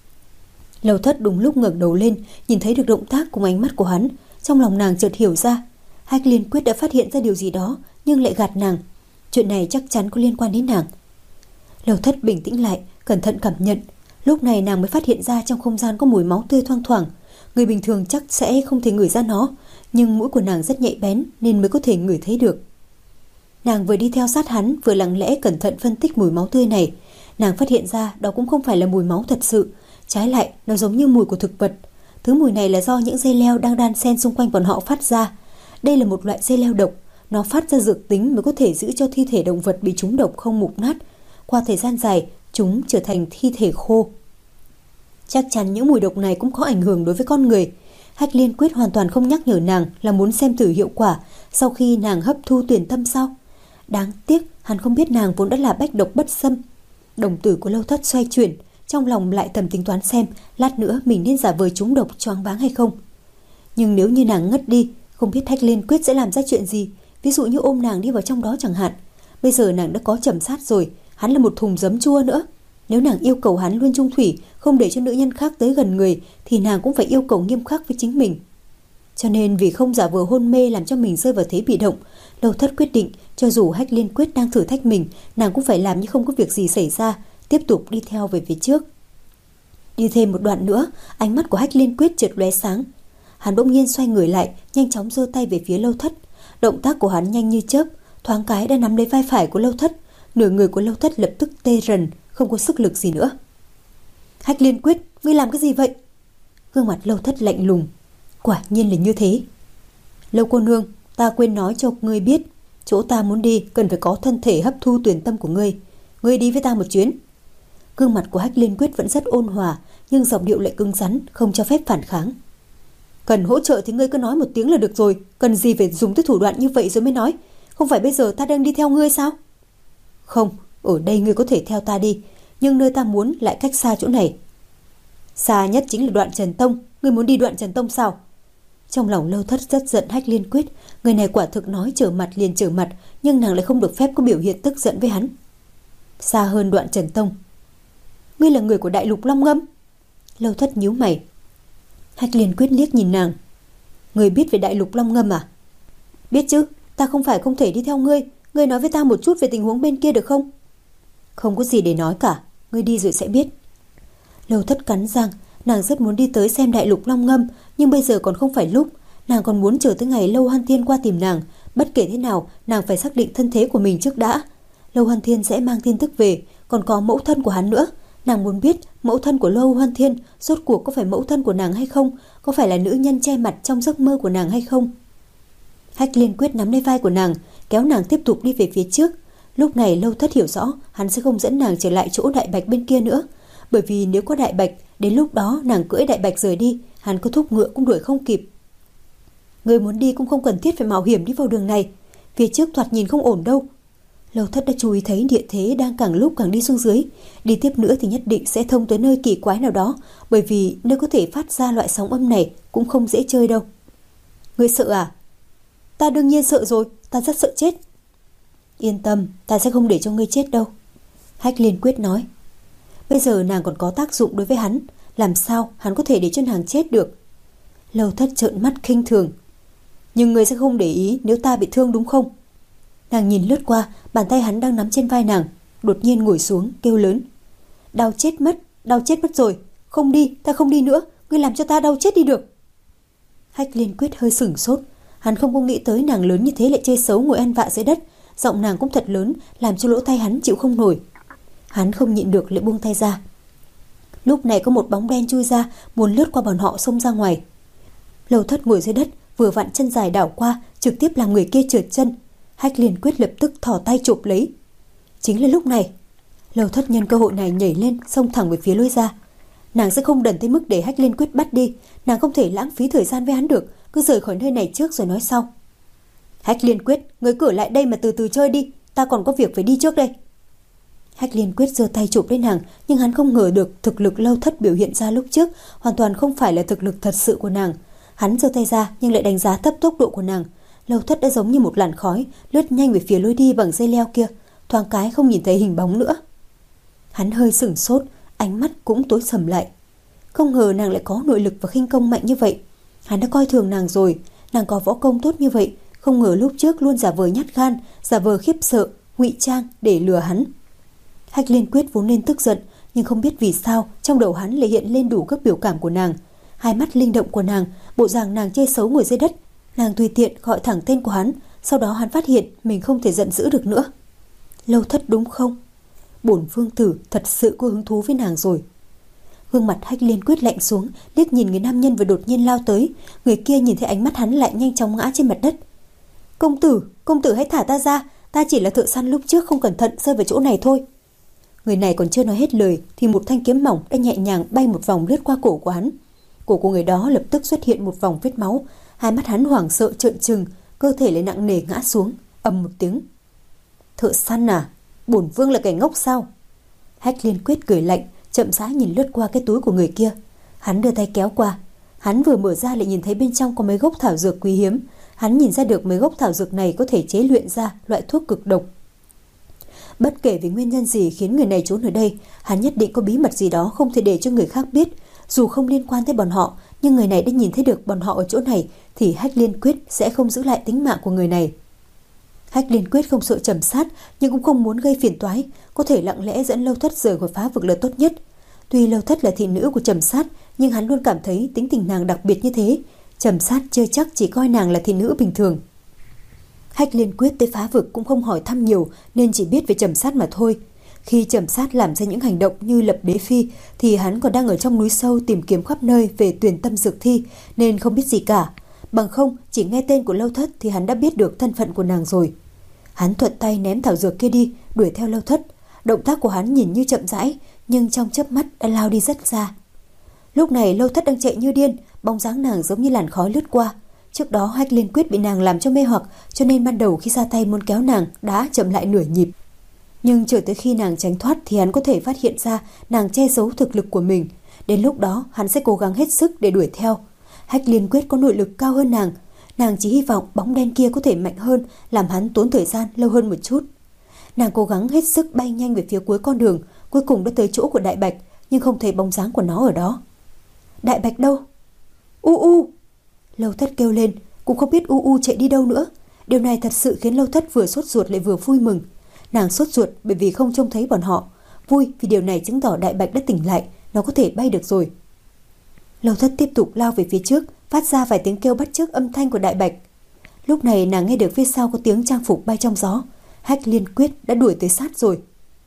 [SPEAKER 1] Lâu Thất đúng lúc ngẩng đầu lên, nhìn thấy được động tác cùng ánh mắt của hắn, trong lòng nàng chợt hiểu ra, Hách Liên quyết đã phát hiện ra điều gì đó, nhưng lại gạt nàng. Chuyện này chắc chắn có liên quan đến nàng. Lâu Thất bình tĩnh lại, cẩn thận cảm nhận. Lúc này nàng mới phát hiện ra trong không gian có mùi máu tươi thoang thoảng. Người bình thường chắc sẽ không thể ngửi ra nó, nhưng mũi của nàng rất nhạy bén nên mới có thể ngửi thấy được. Nàng vừa đi theo sát hắn, vừa lặng lẽ cẩn thận phân tích mùi máu tươi này. Nàng phát hiện ra đó cũng không phải là mùi máu thật sự, trái lại nó giống như mùi của thực vật. Thứ mùi này là do những dây leo đang đan xen xung quanh bọn họ phát ra. Đây là một loại dây leo độc, nó phát ra dược tính mới có thể giữ cho thi thể động vật bị trúng độc không mục nát. Qua thời gian dài, chúng trở thành thi thể khô. Chắc chắn những mùi độc này cũng có ảnh hưởng đối với con người. Hách Liên quyết hoàn toàn không nhắc nhở nàng là muốn xem thử hiệu quả sau khi nàng hấp thu tuyển tâm sao. Đáng tiếc hắn không biết nàng vốn đã là bách độc bất xâm. Đồng tử của Lâu Thất xoay chuyển, trong lòng lại thầm tính toán xem lát nữa mình nên giả vờ trúng độc choáng váng hay không. Nhưng nếu như nàng ngất đi, không biết Hách Liên quyết sẽ làm ra chuyện gì, ví dụ như ôm nàng đi vào trong đó chẳng hạn. Bây giờ nàng đã có trầm sát rồi, hắn là một thùng giấm chua nữa. Nếu nàng yêu cầu hắn luôn chung thủy, không để cho nữ nhân khác tới gần người, thì nàng cũng phải yêu cầu nghiêm khắc với chính mình. Cho nên vì không giả vờ hôn mê làm cho mình rơi vào thế bị động, Lâu Thất quyết định cho dù Hách Liên Quyết đang thử thách mình, nàng cũng phải làm như không có việc gì xảy ra, tiếp tục đi theo về phía trước. Đi thêm một đoạn nữa, ánh mắt của Hách Liên Quyết chợt lóe sáng. Hắn bỗng nhiên xoay người lại, nhanh chóng giơ tay về phía Lâu Thất. Động tác của hắn nhanh như chớp, thoáng cái đã nắm lấy vai phải của Lâu Thất. Nửa người của Lâu Thất lập tức tê rần, không có sức lực gì nữa. Hách Liên Quyết, ngươi làm cái gì vậy? Gương mặt Lâu Thất lạnh lùng. Quả nhiên là như thế. Lâu cô nương, ta quên nói cho ngươi biết, chỗ ta muốn đi cần phải có thân thể hấp thu tuyển tâm của ngươi. Ngươi đi với ta một chuyến. Gương mặt của Hách Liên Quyết vẫn rất ôn hòa, nhưng giọng điệu lại cứng rắn, không cho phép phản kháng. Cần hỗ trợ thì ngươi cứ nói một tiếng là được rồi, cần gì phải dùng tới thủ đoạn như vậy rồi mới nói. Không phải bây giờ ta đang đi theo ngươi sao? Không, ở đây ngươi có thể theo ta đi, nhưng nơi ta muốn lại cách xa chỗ này. Xa nhất chính là Đoạn Trần Tông. Ngươi muốn đi Đoạn Trần Tông sao? Trong lòng Lâu Thất rất giận Hách Liên Quyết. Người này quả thực nói trở mặt liền trở mặt, nhưng nàng lại không được phép có biểu hiện tức giận với hắn. Xa hơn Đoạn Trần Tông. Ngươi là người của Đại Lục Long Ngâm? Lâu Thất nhíu mày. Hách Liên Quyết liếc nhìn nàng. Ngươi biết về Đại Lục Long Ngâm à? Biết chứ, ta không phải không thể đi theo ngươi. Ngươi nói với ta một chút về tình huống bên kia được không? Không có gì để nói cả, ngươi đi rồi sẽ biết. Lâu Thất cắn răng, nàng rất muốn đi tới xem Đại Lục Long Ngâm, nhưng bây giờ còn không phải lúc. Nàng còn muốn chờ tới ngày Lâu Hoan Thiên qua tìm nàng. Bất kể thế nào, nàng phải xác định thân thế của mình trước đã. Lâu Hoan Thiên sẽ mang tin tức về, còn có mẫu thân của hắn nữa. Nàng muốn biết mẫu thân của Lâu Hoan Thiên rốt cuộc có phải mẫu thân của nàng hay không, có phải là nữ nhân che mặt trong giấc mơ của nàng hay không. Hách Liên Quyết nắm lấy vai của nàng, kéo nàng tiếp tục đi về phía trước. Lúc này Lâu Thất hiểu rõ hắn sẽ không dẫn nàng trở lại chỗ Đại Bạch bên kia nữa, bởi vì nếu có Đại Bạch, đến lúc đó nàng cưỡi Đại Bạch rời đi, hắn có thúc ngựa cũng đuổi không kịp. Người muốn đi cũng không cần thiết phải mạo hiểm đi vào đường này, phía trước thoạt nhìn không ổn đâu. Lâu Thất đã chú ý thấy địa thế đang càng lúc càng đi xuống dưới, đi tiếp nữa thì nhất định sẽ thông tới nơi kỳ quái nào đó, bởi vì nơi có thể phát ra loại sóng âm này cũng không dễ chơi đâu. Ngươi sợ à? Ta đương nhiên sợ rồi, ta rất sợ chết. Yên tâm, ta sẽ không để cho ngươi chết đâu. Hách Liên Quyết nói. Bây giờ nàng còn có tác dụng đối với hắn, làm sao hắn có thể để cho nàng chết được? Lâu Thất trợn mắt khinh thường. Nhưng ngươi sẽ không để ý nếu ta bị thương đúng không? Nàng nhìn lướt qua, bàn tay hắn đang nắm trên vai nàng, đột nhiên ngồi xuống kêu lớn. Đau chết mất, đau chết mất rồi. Không đi, ta không đi nữa, ngươi làm cho ta đau chết đi được. Hách Liên Quyết hơi sửng sốt. Hắn không có nghĩ tới nàng lớn như thế lại chơi xấu ngồi ăn vạ dưới đất. Giọng nàng cũng thật lớn, làm cho lỗ tai hắn chịu không nổi. Hắn không nhịn được lại buông tay ra. Lúc này có một bóng đen chui ra, muốn lướt qua bọn họ xông ra ngoài. Lâu Thất ngồi dưới đất, vừa vặn chân dài đảo qua, trực tiếp làm người kia trượt chân. Hách Liên Quyết lập tức thò tay chụp lấy. Chính là lúc này, Lâu Thất nhân cơ hội này nhảy lên, xông thẳng về phía lối ra. Nàng sẽ không đần tới mức để Hách Liên Quyết bắt đi, nàng không thể lãng phí thời gian với hắn được, cứ rời khỏi nơi này trước rồi nói sau. Hách Liên Quyết, ngươi cứ ở lại đây mà từ từ chơi đi, ta còn có việc phải đi trước đây. Hách Liên Quyết giơ tay chụp lên nàng, nhưng hắn không ngờ được thực lực Lâu Thất biểu hiện ra lúc trước hoàn toàn không phải là thực lực thật sự của nàng. Hắn giơ tay ra nhưng lại đánh giá thấp tốc độ của nàng. Lâu Thất đã giống như một làn khói lướt nhanh về phía lối đi bằng dây leo kia, thoáng cái không nhìn thấy hình bóng nữa. Hắn hơi sửng sốt, ánh mắt cũng tối sầm lại. Không ngờ nàng lại có nội lực và khinh công mạnh như vậy. Hắn đã coi thường nàng rồi, nàng có võ công tốt như vậy, không ngờ lúc trước luôn giả vờ nhát gan, giả vờ khiếp sợ, ngụy trang để lừa hắn. Hách Liên Quyết vốn nên tức giận, nhưng không biết vì sao trong đầu hắn lại hiện lên đủ các biểu cảm của nàng. Hai mắt linh động của nàng, bộ dạng nàng chơi xấu ngồi dưới đất. Nàng tùy tiện gọi thẳng tên của hắn, sau đó hắn phát hiện mình không thể giận dữ được nữa. Lâu Thất đúng không? Bổn vương tử thật sự có hứng thú với nàng rồi. Gương mặt Hách Liên Quyết lạnh xuống, liếc nhìn người nam nhân vừa đột nhiên lao tới. Người kia nhìn thấy ánh mắt hắn lại nhanh chóng ngã trên mặt đất. Công tử, công tử hãy thả ta ra, ta chỉ là thợ săn lúc trước không cẩn thận rơi vào chỗ này thôi. Người này còn chưa nói hết lời thì một thanh kiếm mỏng đã nhẹ nhàng bay một vòng lướt qua cổ của hắn. Cổ của người đó lập tức xuất hiện một vòng vết máu, hai mắt hắn hoảng sợ trợn trừng, cơ thể lại nặng nề ngã xuống, ầm một tiếng. Thợ săn à? Bổn vương là kẻ ngốc sao? Hách Liên Quyết cười lạnh, chậm rãi nhìn lướt qua cái túi của người kia. Hắn đưa tay kéo qua, hắn vừa mở ra lại nhìn thấy bên trong có mấy gốc thảo dược quý hiếm. Hắn nhìn ra được mấy gốc thảo dược này có thể chế luyện ra loại thuốc cực độc. Bất kể vì nguyên nhân gì khiến người này trốn ở đây, hắn nhất định có bí mật gì đó không thể để cho người khác biết. Dù không liên quan tới bọn họ, nhưng người này đã nhìn thấy được bọn họ ở chỗ này, thì Hách Liên Quyết sẽ không giữ lại tính mạng của người này. Hách Liên Quyết không sợ Trầm Sát, nhưng cũng không muốn gây phiền toái, có thể lặng lẽ dẫn Lâu Thất rời khỏi phá vực là tốt nhất. Tuy Lâu Thất là thị nữ của Trầm Sát, nhưng hắn luôn cảm thấy tính tình nàng đặc biệt như thế. Trầm Sát chưa chắc chỉ coi nàng là thị nữ bình thường. Hách Liên Quyết tới phá vực cũng không hỏi thăm nhiều, nên chỉ biết về Trầm Sát mà thôi. Khi Trầm Sát làm ra những hành động như lập đế phi, thì hắn còn đang ở trong núi sâu tìm kiếm khắp nơi về Tuyền Tâm Dược Thi, nên không biết gì cả. Bằng không, chỉ nghe tên của Lâu Thất thì hắn đã biết được thân phận của nàng rồi. Hắn thuận tay ném thảo dược kia đi, đuổi theo Lâu Thất. Động tác của hắn nhìn như chậm rãi, nhưng trong chớp mắt đã lao đi rất xa. Lúc này Lâu Thất đang chạy như điên, bóng dáng nàng giống như làn khói lướt qua. Trước đó Hách Liên Quyết bị nàng làm cho mê hoặc, cho nên ban đầu khi ra tay muốn kéo nàng đã chậm lại nửa nhịp. Nhưng chờ tới khi nàng tránh thoát thì hắn có thể phát hiện ra nàng che giấu thực lực của mình. Đến lúc đó hắn sẽ cố gắng hết sức để đuổi theo. Hách Liên Quyết có nội lực cao hơn nàng, nàng chỉ hy vọng bóng đen kia có thể mạnh hơn, làm hắn tốn thời gian lâu hơn một chút. Nàng cố gắng hết sức bay nhanh về phía cuối con đường, cuối cùng đã tới chỗ của Đại Bạch, nhưng không thấy bóng dáng của nó ở đó. Đại Bạch đâu? U U! Lâu Thất kêu lên, cũng không biết U U chạy đi đâu nữa. Điều này thật sự khiến Lâu Thất vừa sốt ruột lại vừa vui mừng. Nàng sốt ruột bởi vì không trông thấy bọn họ, vui vì điều này chứng tỏ Đại Bạch đã tỉnh lại, nó có thể bay được rồi. Lâu Thất tiếp tục lao về phía trước, phát ra vài tiếng kêu bắt chước âm thanh của Đại Bạch. Lúc này nàng nghe được phía sau có tiếng trang phục bay trong gió. Hách Liên Quyết đã đuổi tới sát rồi.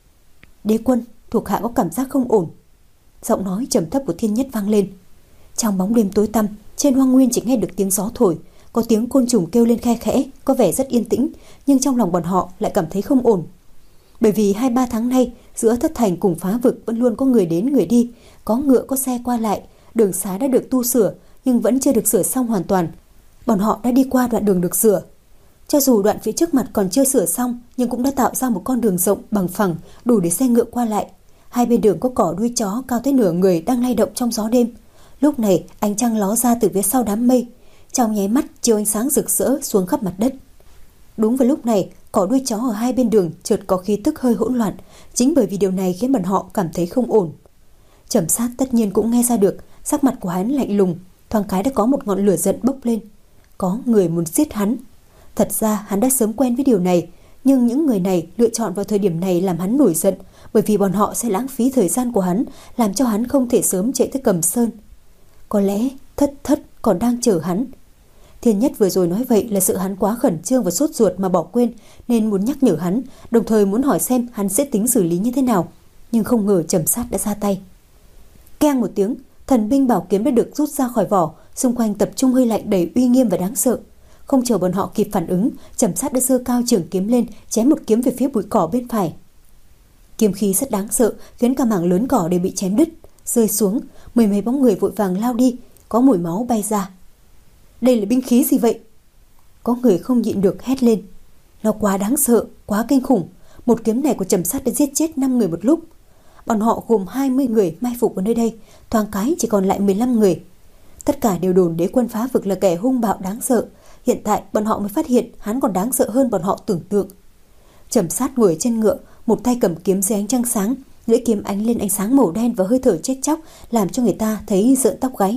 [SPEAKER 1] Đế quân, thuộc hạ có cảm giác không ổn. Giọng nói trầm thấp của Thiên Nhất vang lên. Trong bóng đêm tối tăm, trên hoang nguyên chỉ nghe được tiếng gió thổi, có tiếng côn trùng kêu lên khe khẽ, có vẻ rất yên tĩnh, nhưng trong lòng bọn họ lại cảm thấy không ổn. Bởi vì hai ba tháng nay, giữa Thất Thành cùng phá vực vẫn luôn có người đến người đi, có ngựa có xe qua lại, đường xá đã được tu sửa nhưng vẫn chưa được sửa xong hoàn toàn. Bọn họ đã đi qua đoạn đường được sửa. Cho dù đoạn phía trước mặt còn chưa sửa xong, nhưng cũng đã tạo ra một con đường rộng bằng phẳng, đủ để xe ngựa qua lại. Hai bên đường có cỏ đuôi chó cao tới nửa người đang lay động trong gió đêm. Lúc này ánh trăng ló ra từ phía sau đám mây, trong nháy mắt chiếu ánh sáng rực rỡ xuống khắp mặt đất. Đúng vào lúc này, cỏ đuôi chó ở hai bên đường chợt có khí tức hơi hỗn loạn. Chính bởi vì điều này khiến bọn họ cảm thấy không ổn. Trầm Sát tất nhiên cũng nghe ra được, sắc mặt của hắn lạnh lùng, thoáng cái đã có một ngọn lửa giận bốc lên. Có người muốn giết hắn. Thật ra hắn đã sớm quen với điều này, nhưng những người này lựa chọn vào thời điểm này làm hắn nổi giận, bởi vì bọn họ sẽ lãng phí thời gian của hắn, làm cho hắn không thể sớm chạy tới Cầm Sơn. Có lẽ Thất Thất còn đang chờ hắn. Thiên Nhất vừa rồi nói vậy là sợ hắn quá khẩn trương và sốt ruột mà bỏ quên, nên muốn nhắc nhở hắn, đồng thời muốn hỏi xem hắn sẽ tính xử lý như thế nào. Nhưng không ngờ Trầm Sát đã ra tay. Keng một tiếng, thần binh bảo kiếm đã được rút ra khỏi vỏ, xung quanh tập trung hơi lạnh đầy uy nghiêm và đáng sợ. Không chờ bọn họ kịp phản ứng, Trầm Sát đã giơ cao trường kiếm lên, chém một kiếm về phía bụi cỏ bên phải. Kiếm khí rất đáng sợ, khiến cả mảng lớn cỏ đều bị chém đứt, rơi xuống. Mười mấy bóng người vội vàng lao đi, có mùi máu bay ra. Đây là binh khí gì vậy? Có người không nhịn được hét lên. Nó quá đáng sợ, quá kinh khủng. Một kiếm này của Trầm Sát đã giết chết năm người một lúc. Bọn họ gồm hai mươi người mai phục ở nơi đây, thoáng cái chỉ còn lại mười lăm người. Tất cả đều đồn đế quân phá vực là kẻ hung bạo đáng sợ. Hiện tại bọn họ mới phát hiện hắn còn đáng sợ hơn bọn họ tưởng tượng. Trầm Sát ngồi trên ngựa, một tay cầm kiếm dưới ánh trăng sáng, lưỡi kiếm ánh lên ánh sáng màu đen và hơi thở chết chóc, làm cho người ta thấy rợn tóc gáy.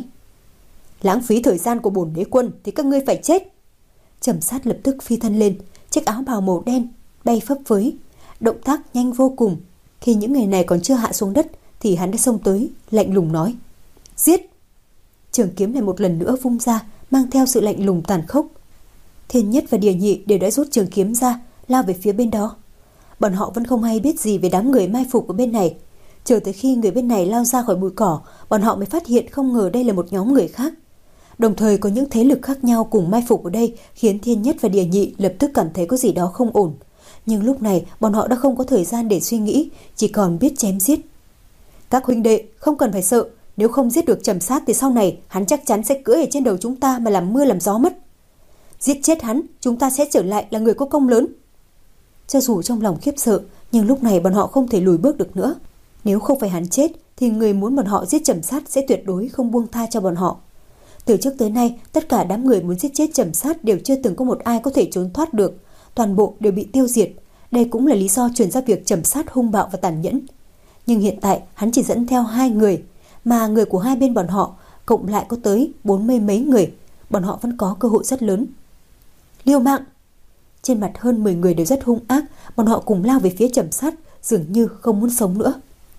[SPEAKER 1] Lãng phí thời gian của bổn đế quân thì các ngươi phải chết. Trầm Sát lập tức phi thân lên, chiếc áo bào màu đen bay phấp phới, động tác nhanh vô cùng. Khi những người này còn chưa hạ xuống đất thì hắn đã xông tới, lạnh lùng nói: giết! Trường kiếm này một lần nữa vung ra, mang theo sự lạnh lùng tàn khốc. Thiên Nhất và Địa Nhị đều đã rút trường kiếm ra, lao về phía bên đó. Bọn họ vẫn không hay biết gì về đám người mai phục ở bên này. Chờ tới khi người bên này lao ra khỏi bụi cỏ, bọn họ mới phát hiện không ngờ đây là một nhóm người khác. Đồng thời có những thế lực khác nhau cùng mai phục ở đây, khiến Thiên Nhất và Địa Nhị lập tức cảm thấy có gì đó không ổn. Nhưng lúc này bọn họ đã không có thời gian để suy nghĩ, chỉ còn biết chém giết. Các huynh đệ không cần phải sợ, nếu không giết được Trầm Sát thì sau này hắn chắc chắn sẽ cưỡi ở trên đầu chúng ta mà làm mưa làm gió mất. Giết chết hắn, chúng ta sẽ trở lại là người có công lớn. Cho dù trong lòng khiếp sợ, nhưng lúc này bọn họ không thể lùi bước được nữa. Nếu không phải hắn chết thì người muốn bọn họ giết Trầm Sát sẽ tuyệt đối không buông tha cho bọn họ. Từ trước tới nay, tất cả đám người muốn giết chết Trầm Sát đều chưa từng có một ai có thể trốn thoát được, toàn bộ đều bị tiêu diệt. Đây cũng là lý do truyền ra việc Trầm Sát hung bạo và tàn nhẫn. Nhưng hiện tại hắn chỉ dẫn theo hai người, mà người của hai bên bọn họ cộng lại có tới bốn mươi mấy người. Bọn họ vẫn có cơ hội rất lớn. Liều mạng! Trên mặt hơn mười người đều rất hung ác. Bọn họ cùng lao về phía Trầm Sát, dường như không muốn sống nữa.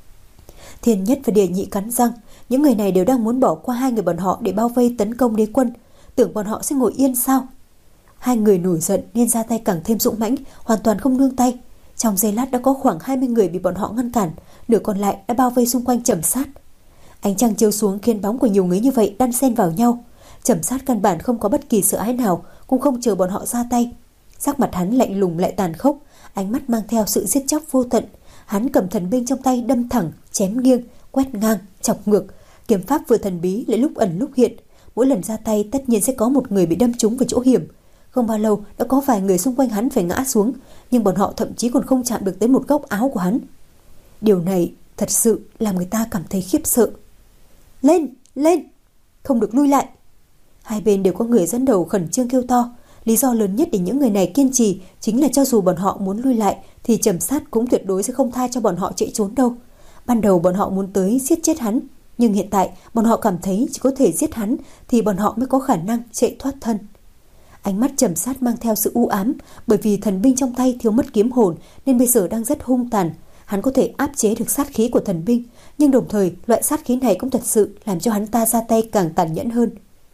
[SPEAKER 1] Thiên Nhất và Địa Nhị cắn răng. Những người này đều đang muốn bỏ qua hai người bọn họ để bao vây tấn công đế quân. Tưởng bọn họ sẽ ngồi yên sao? Hai người nổi giận nên ra tay càng thêm dũng mãnh, hoàn toàn không nương tay. Trong giây lát đã có khoảng hai mươi người bị bọn họ ngăn cản, nửa còn lại đã bao vây xung quanh Trầm Sát. Ánh trăng chiếu xuống khiến bóng của nhiều người như vậy đan xen vào nhau. Trầm Sát căn bản không có bất kỳ sợ hãi nào, cũng không chờ bọn họ ra tay. Sắc mặt hắn lạnh lùng lại tàn khốc, ánh mắt mang theo sự giết chóc vô tận. Hắn cầm thần binh trong tay đâm thẳng, chém nghiêng, quét ngang, chọc ngược. Kiếm pháp vừa thần bí lại lúc ẩn lúc hiện. Mỗi lần ra tay tất nhiên sẽ có một người bị đâm trúng vào chỗ hiểm. Không bao lâu đã có vài người xung quanh hắn phải ngã xuống, nhưng bọn họ thậm chí còn không chạm được tới một góc áo của hắn. Điều này thật sự làm người ta cảm thấy khiếp sợ. Lên, lên, không được lui lại. Hai bên đều có người dẫn đầu khẩn trương kêu to. Lý do lớn nhất để những người này kiên trì chính là cho dù bọn họ muốn lui lại thì Trầm Sát cũng tuyệt đối sẽ không tha cho bọn họ chạy trốn đâu. Ban đầu bọn họ muốn tới giết chết hắn, nhưng hiện tại bọn họ cảm thấy chỉ có thể giết hắn thì bọn họ mới có khả năng chạy thoát thân. Ánh mắt Trầm Sát mang theo sự u ám, bởi vì thần binh trong tay thiếu mất kiếm hồn nên bây giờ đang rất hung tàn. Hắn có thể áp chế được sát khí của thần binh, nhưng đồng thời loại sát khí này cũng thật sự làm cho hắn ta ra tay càng tàn nhẫn hơn.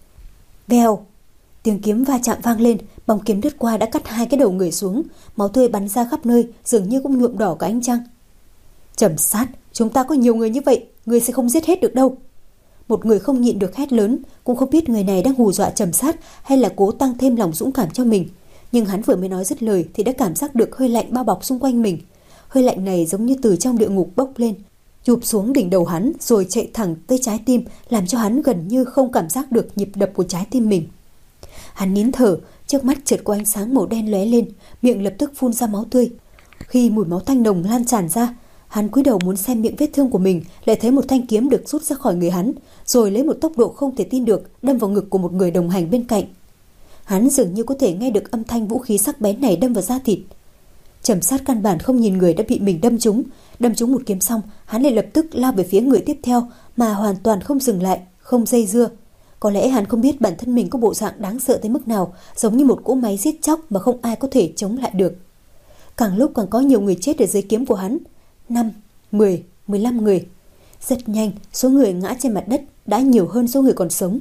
[SPEAKER 1] Vèo, tiếng kiếm va chạm vang lên, bóng kiếm đứt qua đã cắt hai cái đầu người xuống, máu tươi bắn ra khắp nơi, dường như cũng nhuộm đỏ cả ánh trăng. Trầm Sát, chúng ta có nhiều người như vậy, ngươi sẽ không giết hết được đâu. Một người không nhịn được hét lớn, cũng không biết người này đang hù dọa Trầm Sát hay là cố tăng thêm lòng dũng cảm cho mình. Nhưng hắn vừa mới nói dứt lời thì đã cảm giác được hơi lạnh bao bọc xung quanh mình. Hơi lạnh này giống như từ trong địa ngục bốc lên, chụp xuống đỉnh đầu hắn rồi chạy thẳng tới trái tim, làm cho hắn gần như không cảm giác được nhịp đập của trái tim mình. Hắn nín thở, trước mắt chợt có ánh sáng màu đen lóe lên, miệng lập tức phun ra máu tươi. Khi mùi máu tanh nồng lan tràn ra, hắn cúi đầu muốn xem miệng vết thương của mình, lại thấy một thanh kiếm được rút ra khỏi người hắn, rồi lấy một tốc độ không thể tin được đâm vào ngực của một người đồng hành bên cạnh. Hắn dường như có thể nghe được âm thanh vũ khí sắc bén này đâm vào da thịt. Trầm Sát căn bản không nhìn người đã bị mình đâm trúng, đâm trúng một kiếm xong, hắn lại lập tức lao về phía người tiếp theo mà hoàn toàn không dừng lại, không dây dưa. Có lẽ hắn không biết bản thân mình có bộ dạng đáng sợ tới mức nào, giống như một cỗ máy giết chóc mà không ai có thể chống lại được. Càng lúc càng có nhiều người chết ở dưới kiếm của hắn, năm, mười, mười lăm người. Rất nhanh, số người ngã trên mặt đất đã nhiều hơn số người còn sống.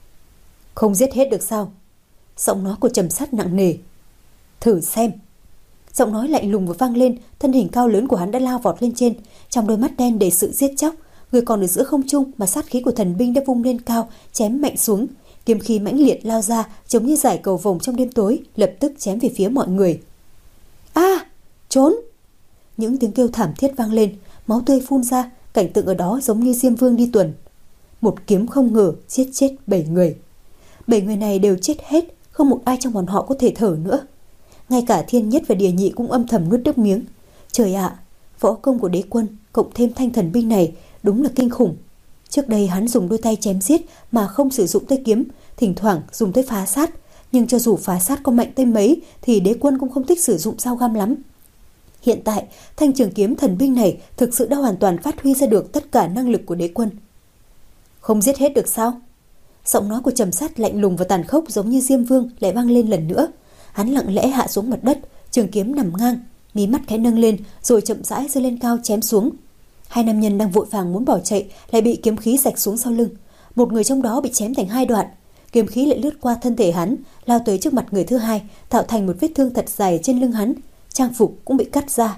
[SPEAKER 1] Không giết hết được sao? Giọng nói của Trầm Sát nặng nề. Thử xem. Giọng nói lạnh lùng vừa vang lên, thân hình cao lớn của hắn đã lao vọt lên trên, trong đôi mắt đen đầy sự giết chóc. Người còn ở giữa không trung mà sát khí của thần binh đã vung lên cao, chém mạnh xuống. Kiếm khí mãnh liệt lao ra, giống như giải cầu vồng trong đêm tối, lập tức chém về phía mọi người. A, à, trốn! Những tiếng kêu thảm thiết vang lên, máu tươi phun ra, cảnh tượng ở đó giống như Diêm Vương đi tuần. Một kiếm không ngờ giết chết bảy người. Bảy người này đều chết hết, không một ai trong bọn họ có thể thở nữa. Ngay cả Thiên Nhất và Địa Nhị cũng âm thầm nuốt nước miếng. Trời ạ, võ công của đế quân cộng thêm thanh thần binh này đúng là kinh khủng. Trước đây hắn dùng đôi tay chém giết mà không sử dụng tới kiếm, thỉnh thoảng dùng tới phá sát. Nhưng cho dù phá sát có mạnh tới mấy thì đế quân cũng không thích sử dụng dao găm lắm. Hiện tại, thanh trường kiếm thần binh này thực sự đã hoàn toàn phát huy ra được tất cả năng lực của đế quân. Không giết hết được sao? Giọng nói của Trầm Sát lạnh lùng và tàn khốc giống như Diêm Vương lại vang lên lần nữa. Hắn lặng lẽ hạ xuống mặt đất, trường kiếm nằm ngang, mí mắt khẽ nâng lên rồi chậm rãi giơ lên cao chém xuống. Hai nam nhân đang vội vàng muốn bỏ chạy lại bị kiếm khí rạch xuống sau lưng. Một người trong đó bị chém thành hai đoạn, kiếm khí lại lướt qua thân thể hắn, lao tới trước mặt người thứ hai, tạo thành một vết thương thật dài trên lưng hắn. Trang phục cũng bị cắt ra.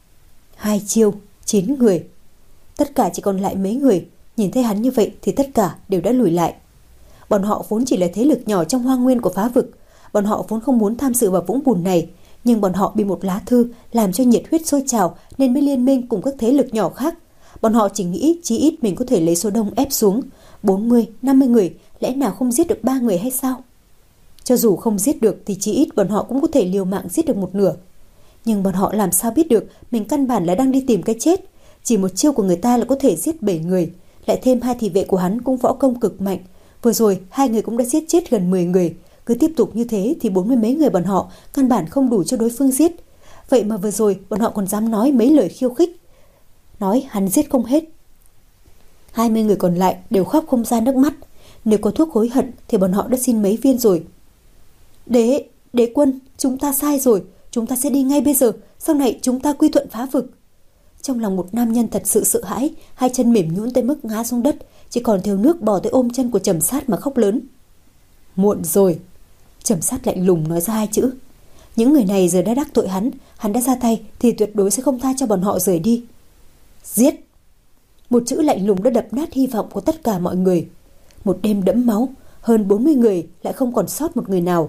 [SPEAKER 1] Hai chiêu, chín người. Tất cả chỉ còn lại mấy người. Nhìn thấy hắn như vậy thì tất cả đều đã lùi lại. Bọn họ vốn chỉ là thế lực nhỏ trong hoang nguyên của phá vực. Bọn họ vốn không muốn tham dự vào vũng bùn này, nhưng bọn họ bị một lá thư làm cho nhiệt huyết sôi trào nên mới liên minh cùng các thế lực nhỏ khác. Bọn họ chỉ nghĩ chí ít mình có thể lấy số đông ép xuống. Bốn mươi, năm mươi người, lẽ nào không giết được ba người hay sao? Cho dù không giết được thì chí ít bọn họ cũng có thể liều mạng giết được một nửa. Nhưng bọn họ làm sao biết được mình căn bản là đang đi tìm cái chết. Chỉ một chiêu của người ta là có thể giết bảy người. Lại thêm hai thị vệ của hắn cũng võ công cực mạnh. Vừa rồi hai người cũng đã giết chết gần mười người. Cứ tiếp tục như thế thì bốn mươi mấy người bọn họ căn bản không đủ cho đối phương giết. Vậy mà vừa rồi bọn họ còn dám nói mấy lời khiêu khích, nói hắn giết không hết. Hai mươi người còn lại đều khóc không ra nước mắt. Nếu có thuốc hối hận thì bọn họ đã xin mấy viên rồi. Đế, đế quân, chúng ta sai rồi. Chúng ta sẽ đi ngay bây giờ. Sau này chúng ta quy thuận phá vực. Trong lòng một nam nhân thật sự sợ hãi, hai chân mềm nhũn tới mức ngã xuống đất, chỉ còn thiếu nước bò tới ôm chân của Trầm Sát mà khóc lớn. Muộn rồi. Trầm Sát lạnh lùng nói ra hai chữ. Những người này giờ đã đắc tội hắn, hắn đã ra tay thì tuyệt đối sẽ không tha cho bọn họ rời đi. Giết. Một chữ lạnh lùng đã đập nát hy vọng của tất cả mọi người. Một đêm đẫm máu, hơn bốn mươi người lại không còn sót một người nào.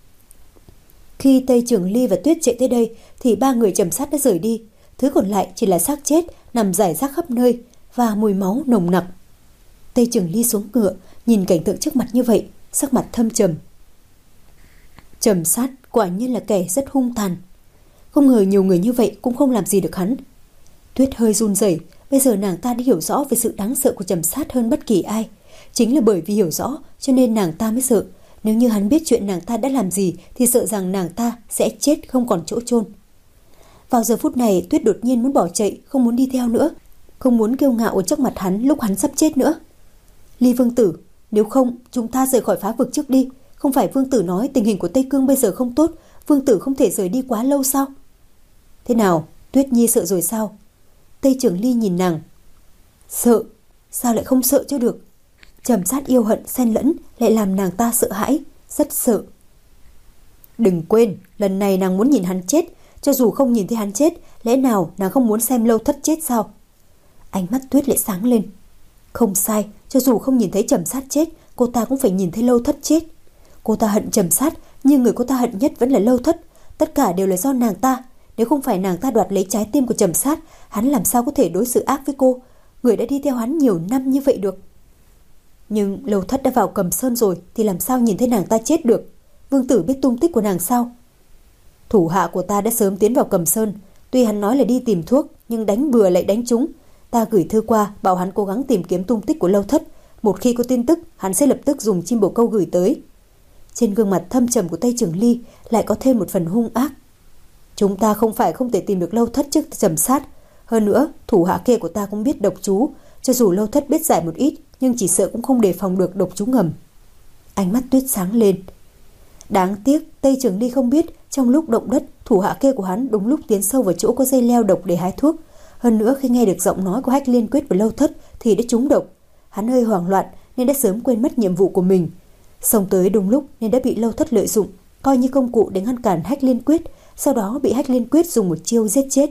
[SPEAKER 1] Khi Tây Trường Ly và Tuyết chạy tới đây thì ba người Trầm Sát đã rời đi. Thứ còn lại chỉ là xác chết nằm rải rác khắp nơi và mùi máu nồng nặc. Tây Trường Ly xuống ngựa, nhìn cảnh tượng trước mặt như vậy, sắc mặt thâm trầm. Trầm Sát quả nhiên là kẻ rất hung tàn. Không ngờ nhiều người như vậy cũng không làm gì được hắn. Tuyết hơi run rẩy, bây giờ nàng ta đã hiểu rõ về sự đáng sợ của Trầm Sát hơn bất kỳ ai. Chính là bởi vì hiểu rõ cho nên nàng ta mới sợ. Nếu như hắn biết chuyện nàng ta đã làm gì thì sợ rằng nàng ta sẽ chết không còn chỗ chôn. Vào giờ phút này Tuyết đột nhiên muốn bỏ chạy, không muốn đi theo nữa, không muốn kiêu ngạo ở trước mặt hắn lúc hắn sắp chết nữa. Ly vương tử, nếu không chúng ta rời khỏi phá vực trước đi. Không phải vương tử nói tình hình của Tây Cương bây giờ không tốt, vương tử không thể rời đi quá lâu sao? Thế nào, Tuyết Nhi sợ rồi sao? Tây Trường Ly nhìn nàng. Sợ? Sao lại không sợ cho được? Trầm Sát yêu hận xen lẫn lại làm nàng ta sợ hãi, rất sợ. Đừng quên, lần này nàng muốn nhìn hắn chết, cho dù không nhìn thấy hắn chết, lẽ nào nàng không muốn xem Lâu Thất chết sao? Ánh mắt Tuyết lại sáng lên. Không sai, cho dù không nhìn thấy Trầm Sát chết, cô ta cũng phải nhìn thấy Lâu Thất chết. Cô ta hận Trầm Sát, nhưng người cô ta hận nhất vẫn là Lâu Thất. Tất cả đều là do nàng ta. Nếu không phải nàng ta đoạt lấy trái tim của Trầm Sát, hắn làm sao có thể đối xử ác với cô, người đã đi theo hắn nhiều năm như vậy được. Nhưng Lâu Thất đã vào Cầm Sơn rồi thì làm sao nhìn thấy nàng ta chết được? Vương tử biết tung tích của nàng sao? Thủ hạ của ta đã sớm tiến vào Cầm Sơn. Tuy hắn nói là đi tìm thuốc, nhưng đánh bừa lại đánh trúng. Ta gửi thư qua bảo hắn cố gắng tìm kiếm tung tích của Lâu Thất. Một khi có tin tức, hắn sẽ lập tức dùng chim bồ câu gửi tới. Trên gương mặt thâm trầm của Tây Trường Ly lại có thêm một phần hung ác. Chúng ta không phải không thể tìm được Lâu Thất trước Trầm Sát. Hơn nữa, thủ hạ kia của ta cũng biết độc chú. Cho dù Lâu Thất biết giải một ít, nhưng chỉ sợ cũng không đề phòng được độc chú ngầm. Ánh mắt Tuyết sáng lên. Đáng tiếc Tây Trường Ly không biết trong lúc động đất, thủ hạ kia của hắn đúng lúc tiến sâu vào chỗ có dây leo độc để hái thuốc. Hơn nữa khi nghe được giọng nói của Hách Liên Quyết và Lâu Thất thì đã trúng độc. Hắn hơi hoảng loạn nên đã sớm quên mất nhiệm vụ của mình. Xông tới đúng lúc nên đã bị Lâu Thất lợi dụng, coi như công cụ để ngăn cản Hách Liên Quyết, sau đó bị Hách Liên Quyết dùng một chiêu giết chết.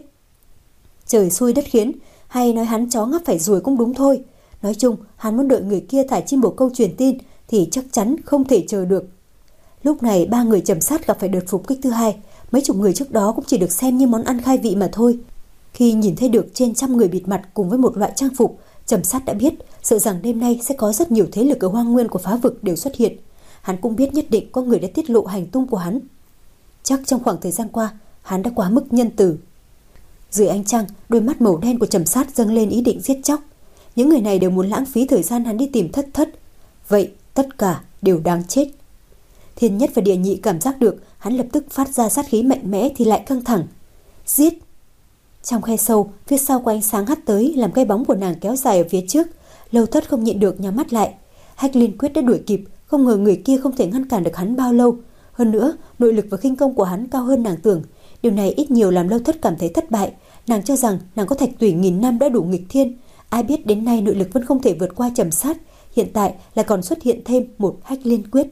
[SPEAKER 1] Trời xui đất khiến, hay nói hắn chó ngáp phải ruồi cũng đúng thôi. Nói chung, hắn muốn đợi người kia thả chim bồ câu truyền tin thì chắc chắn không thể chờ được. Lúc này ba người Trầm Sát gặp phải đợt phục kích thứ hai. Mấy chục người trước đó cũng chỉ được xem như món ăn khai vị mà thôi. Khi nhìn thấy được trên trăm người bịt mặt cùng với một loại trang phục, Trầm Sát đã biết sợ rằng đêm nay sẽ có rất nhiều thế lực ở hoang nguyên của phá vực đều xuất hiện. Hắn cũng biết nhất định có người đã tiết lộ hành tung của hắn. Chắc trong khoảng thời gian qua hắn đã quá mức nhân từ. Dưới ánh trăng, đôi mắt màu đen của Trầm Sát dâng lên ý định giết chóc. Những người này đều muốn lãng phí thời gian hắn đi tìm Thất Thất. Vậy tất cả đều đáng chết. Thiên Nhất và Địa Nhị cảm giác được hắn lập tức phát ra sát khí mạnh mẽ thì lại căng thẳng. Giết! Trong khe sâu, phía sau có ánh sáng hắt tới làm cái bóng của nàng kéo dài ở phía trước. Lâu Thất không nhịn được nhắm mắt lại. Hách Liên Quyết đã đuổi kịp, không ngờ người kia không thể ngăn cản được hắn bao lâu. Hơn nữa, nội lực và khinh công của hắn cao hơn nàng tưởng. Điều này ít nhiều làm Lâu Thất cảm thấy thất bại. Nàng cho rằng nàng có thạch tủy nghìn năm đã đủ nghịch thiên. Ai biết đến nay nội lực vẫn không thể vượt qua Trầm Sát. Hiện tại lại còn xuất hiện thêm một Hách Liên Quyết.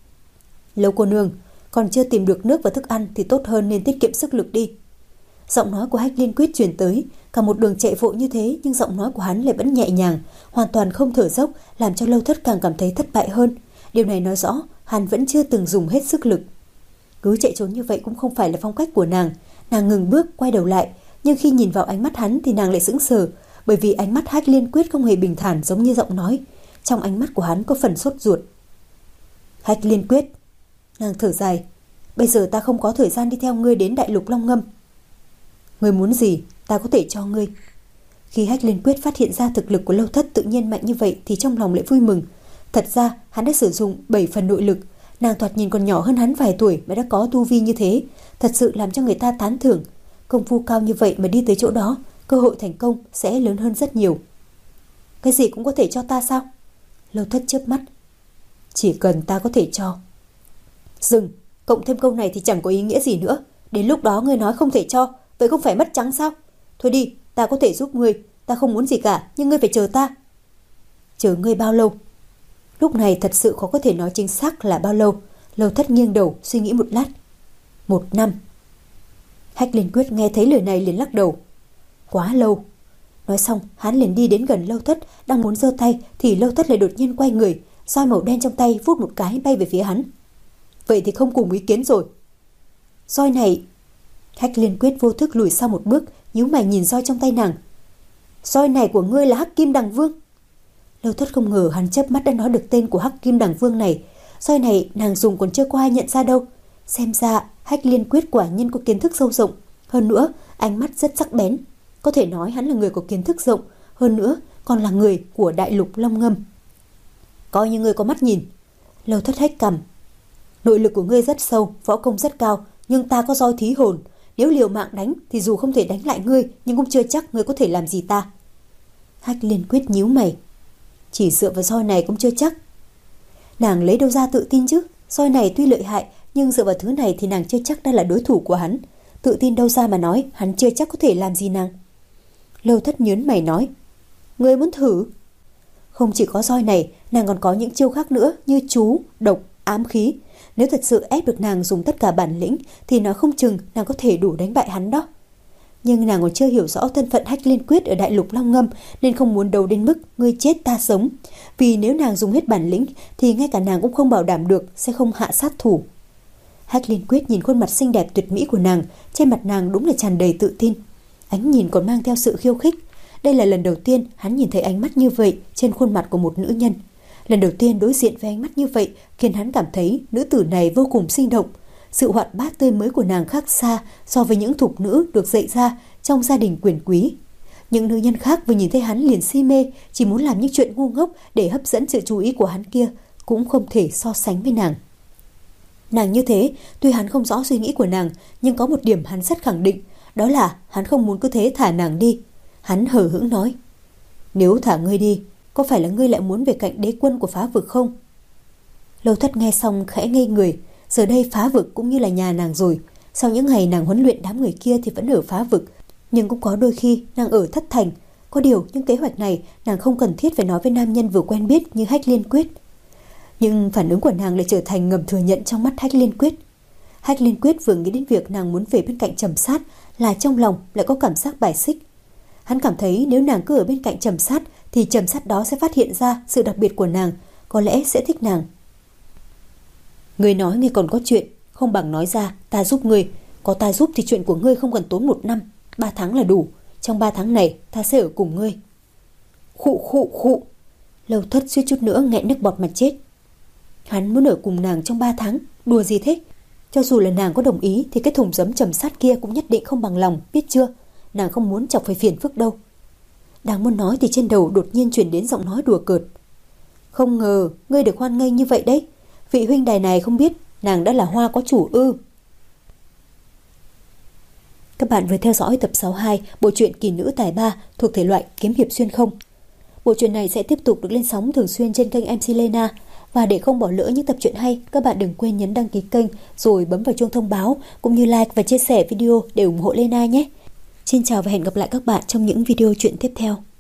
[SPEAKER 1] Lâu cô nương, còn chưa tìm được nước và thức ăn thì tốt hơn nên tiết kiệm sức lực đi. Giọng nói của Hách Liên Quyết truyền tới. Cả một đường chạy vội như thế nhưng giọng nói của hắn lại vẫn nhẹ nhàng, hoàn toàn không thở dốc, làm cho Lâu Thất càng cảm thấy thất bại hơn. Điều này nói rõ hắn vẫn chưa từng dùng hết sức lực. Cứ chạy trốn như vậy cũng không phải là phong cách của nàng. Nàng ngừng bước quay đầu lại, nhưng khi nhìn vào ánh mắt hắn thì nàng lại sững sờ, bởi vì ánh mắt Hách Liên Quyết không hề bình thản giống như giọng nói. Trong ánh mắt của hắn có phần sốt ruột. Hách Liên Quyết, nàng thở dài, bây giờ ta không có thời gian đi theo ngươi đến Đại Lục Long Ngâm. Ngươi muốn gì ta có thể cho ngươi. Khi Hách Liên Quyết phát hiện ra thực lực của Lâu Thất tự nhiên mạnh như vậy thì trong lòng lại vui mừng. Thật ra hắn đã sử dụng bảy phần nội lực. Nàng thoạt nhìn còn nhỏ hơn hắn vài tuổi mà đã có tu vi như thế, thật sự làm cho người ta tán thưởng. Công phu cao như vậy mà đi tới chỗ đó, cơ hội thành công sẽ lớn hơn rất nhiều. Cái gì cũng có thể cho ta sao? Lâu Thất chớp mắt. Chỉ cần ta có thể cho. Dừng, cộng thêm câu này thì chẳng có ý nghĩa gì nữa. Đến lúc đó ngươi nói không thể cho, vậy không phải mất trắng sao? Thôi đi, ta có thể giúp ngươi. Ta không muốn gì cả, nhưng ngươi phải chờ ta. Chờ ngươi bao lâu? Lúc này thật sự khó có thể nói chính xác là bao lâu. Lâu Thất nghiêng đầu suy nghĩ một lát. Một năm. Hách Liên Quyết nghe thấy lời này liền lắc đầu. Quá lâu. Nói xong hắn liền đi đến gần Lâu Thất, đang muốn giơ tay thì Lâu Thất lại đột nhiên quay người, roi màu đen trong tay vút một cái bay về phía hắn. Vậy thì không cùng ý kiến rồi. Roi này... Hách Liên Quyết vô thức lùi sau một bước, nhíu mày nhìn roi trong tay nàng. Roi này của ngươi là Hắc Kim Đằng Vương. Lâu Thất không ngờ hắn chớp mắt đã nói được tên của Hắc Kim Đằng Vương này. Roi này nàng dùng còn chưa có ai nhận ra đâu. Xem ra Hách Liên Quyết quả nhiên có kiến thức sâu rộng. Hơn nữa ánh mắt rất sắc bén. Có thể nói hắn là người có kiến thức rộng. Hơn nữa còn là người của đại lục Long Ngâm. Coi như ngươi có mắt nhìn. Lâu Thất hách cằm. Nội lực của ngươi rất sâu, võ công rất cao, nhưng ta có roi thí hồn. Nếu liều mạng đánh thì dù không thể đánh lại ngươi, nhưng cũng chưa chắc ngươi có thể làm gì ta. Hách Liên Quyết nhíu mày. Chỉ dựa vào roi này cũng chưa chắc. Nàng lấy đâu ra tự tin chứ? Roi này tuy lợi hại, nhưng dựa vào thứ này thì nàng chưa chắc đã là đối thủ của hắn. Tự tin đâu ra mà nói hắn chưa chắc có thể làm gì nàng. Lâu Thất nhớn mày nói. Ngươi muốn thử? Không chỉ có roi này, nàng còn có những chiêu khác nữa như chú, độc, ám khí. Nếu thật sự ép được nàng dùng tất cả bản lĩnh thì nói không chừng nàng có thể đủ đánh bại hắn đó. Nhưng nàng còn chưa hiểu rõ thân phận Hách Liên Quyết ở đại lục Long Ngâm, nên không muốn đấu đến mức ngươi chết ta sống. Vì nếu nàng dùng hết bản lĩnh thì ngay cả nàng cũng không bảo đảm được sẽ không hạ sát thủ. Hách Liên Quyết nhìn khuôn mặt xinh đẹp tuyệt mỹ của nàng, trên mặt nàng đúng là tràn đầy tự tin. Ánh nhìn còn mang theo sự khiêu khích. Đây là lần đầu tiên hắn nhìn thấy ánh mắt như vậy trên khuôn mặt của một nữ nhân. Lần đầu tiên đối diện với ánh mắt như vậy khiến hắn cảm thấy nữ tử này vô cùng sinh động. Sự hoạt bát tươi mới của nàng khác xa so với những thục nữ được dạy ra trong gia đình quyền quý. Những nữ nhân khác vừa nhìn thấy hắn liền si mê, chỉ muốn làm những chuyện ngu ngốc để hấp dẫn sự chú ý của hắn kia, cũng không thể so sánh với nàng. Nàng như thế, tuy hắn không rõ suy nghĩ của nàng, nhưng có một điểm hắn rất khẳng định, đó là hắn không muốn cứ thế thả nàng đi. Hắn hờ hững nói. Nếu thả ngươi đi, có phải là ngươi lại muốn về cạnh đế quân của phá vực không? Lâu Thất nghe xong khẽ ngây người. Giờ đây phá vực cũng như là nhà nàng rồi. Sau những ngày nàng huấn luyện đám người kia thì vẫn ở phá vực, nhưng cũng có đôi khi nàng ở thất thành. Có điều những kế hoạch này nàng không cần thiết phải nói với nam nhân vừa quen biết như Hách Liên Quyết. Nhưng phản ứng của nàng lại trở thành ngầm thừa nhận trong mắt Hách Liên Quyết. Hách Liên Quyết vừa nghĩ đến việc nàng muốn về bên cạnh Trầm Sát là trong lòng lại có cảm giác bài xích. Hắn cảm thấy nếu nàng cứ ở bên cạnh Trầm Sát thì Trầm Sát đó sẽ phát hiện ra sự đặc biệt của nàng, có lẽ sẽ thích nàng. Ngươi nói ngươi còn có chuyện, không bằng nói ra, ta giúp ngươi. Có ta giúp thì chuyện của ngươi không cần tốn một năm, ba tháng là đủ. Trong ba tháng này ta sẽ ở cùng ngươi. Khụ khụ khụ. Lâu Thất suýt chút nữa nghẹn nước bọt mà chết. Hắn muốn ở cùng nàng trong ba tháng, đùa gì thế? Cho dù là nàng có đồng ý thì cái thùng giấm Trầm Sát kia cũng nhất định không bằng lòng, biết chưa? Nàng không muốn chọc phải phiền phức đâu. Đang muốn nói thì trên đầu đột nhiên truyền đến giọng nói đùa cợt. Không ngờ ngươi được hoan nghênh như vậy đấy. Vị huynh đài này không biết nàng đã là hoa có chủ ư? Các bạn vừa theo dõi tập sáu mươi hai bộ truyện Kỳ Nữ Tài Ba thuộc thể loại kiếm hiệp xuyên không. Bộ truyện này sẽ tiếp tục được lên sóng thường xuyên trên kênh em xê Lena. Và để không bỏ lỡ những tập truyện hay, các bạn đừng quên nhấn đăng ký kênh rồi bấm vào chuông thông báo cũng như like và chia sẻ video để ủng hộ Lena nhé. Xin chào và hẹn gặp lại các bạn trong những video truyện tiếp theo.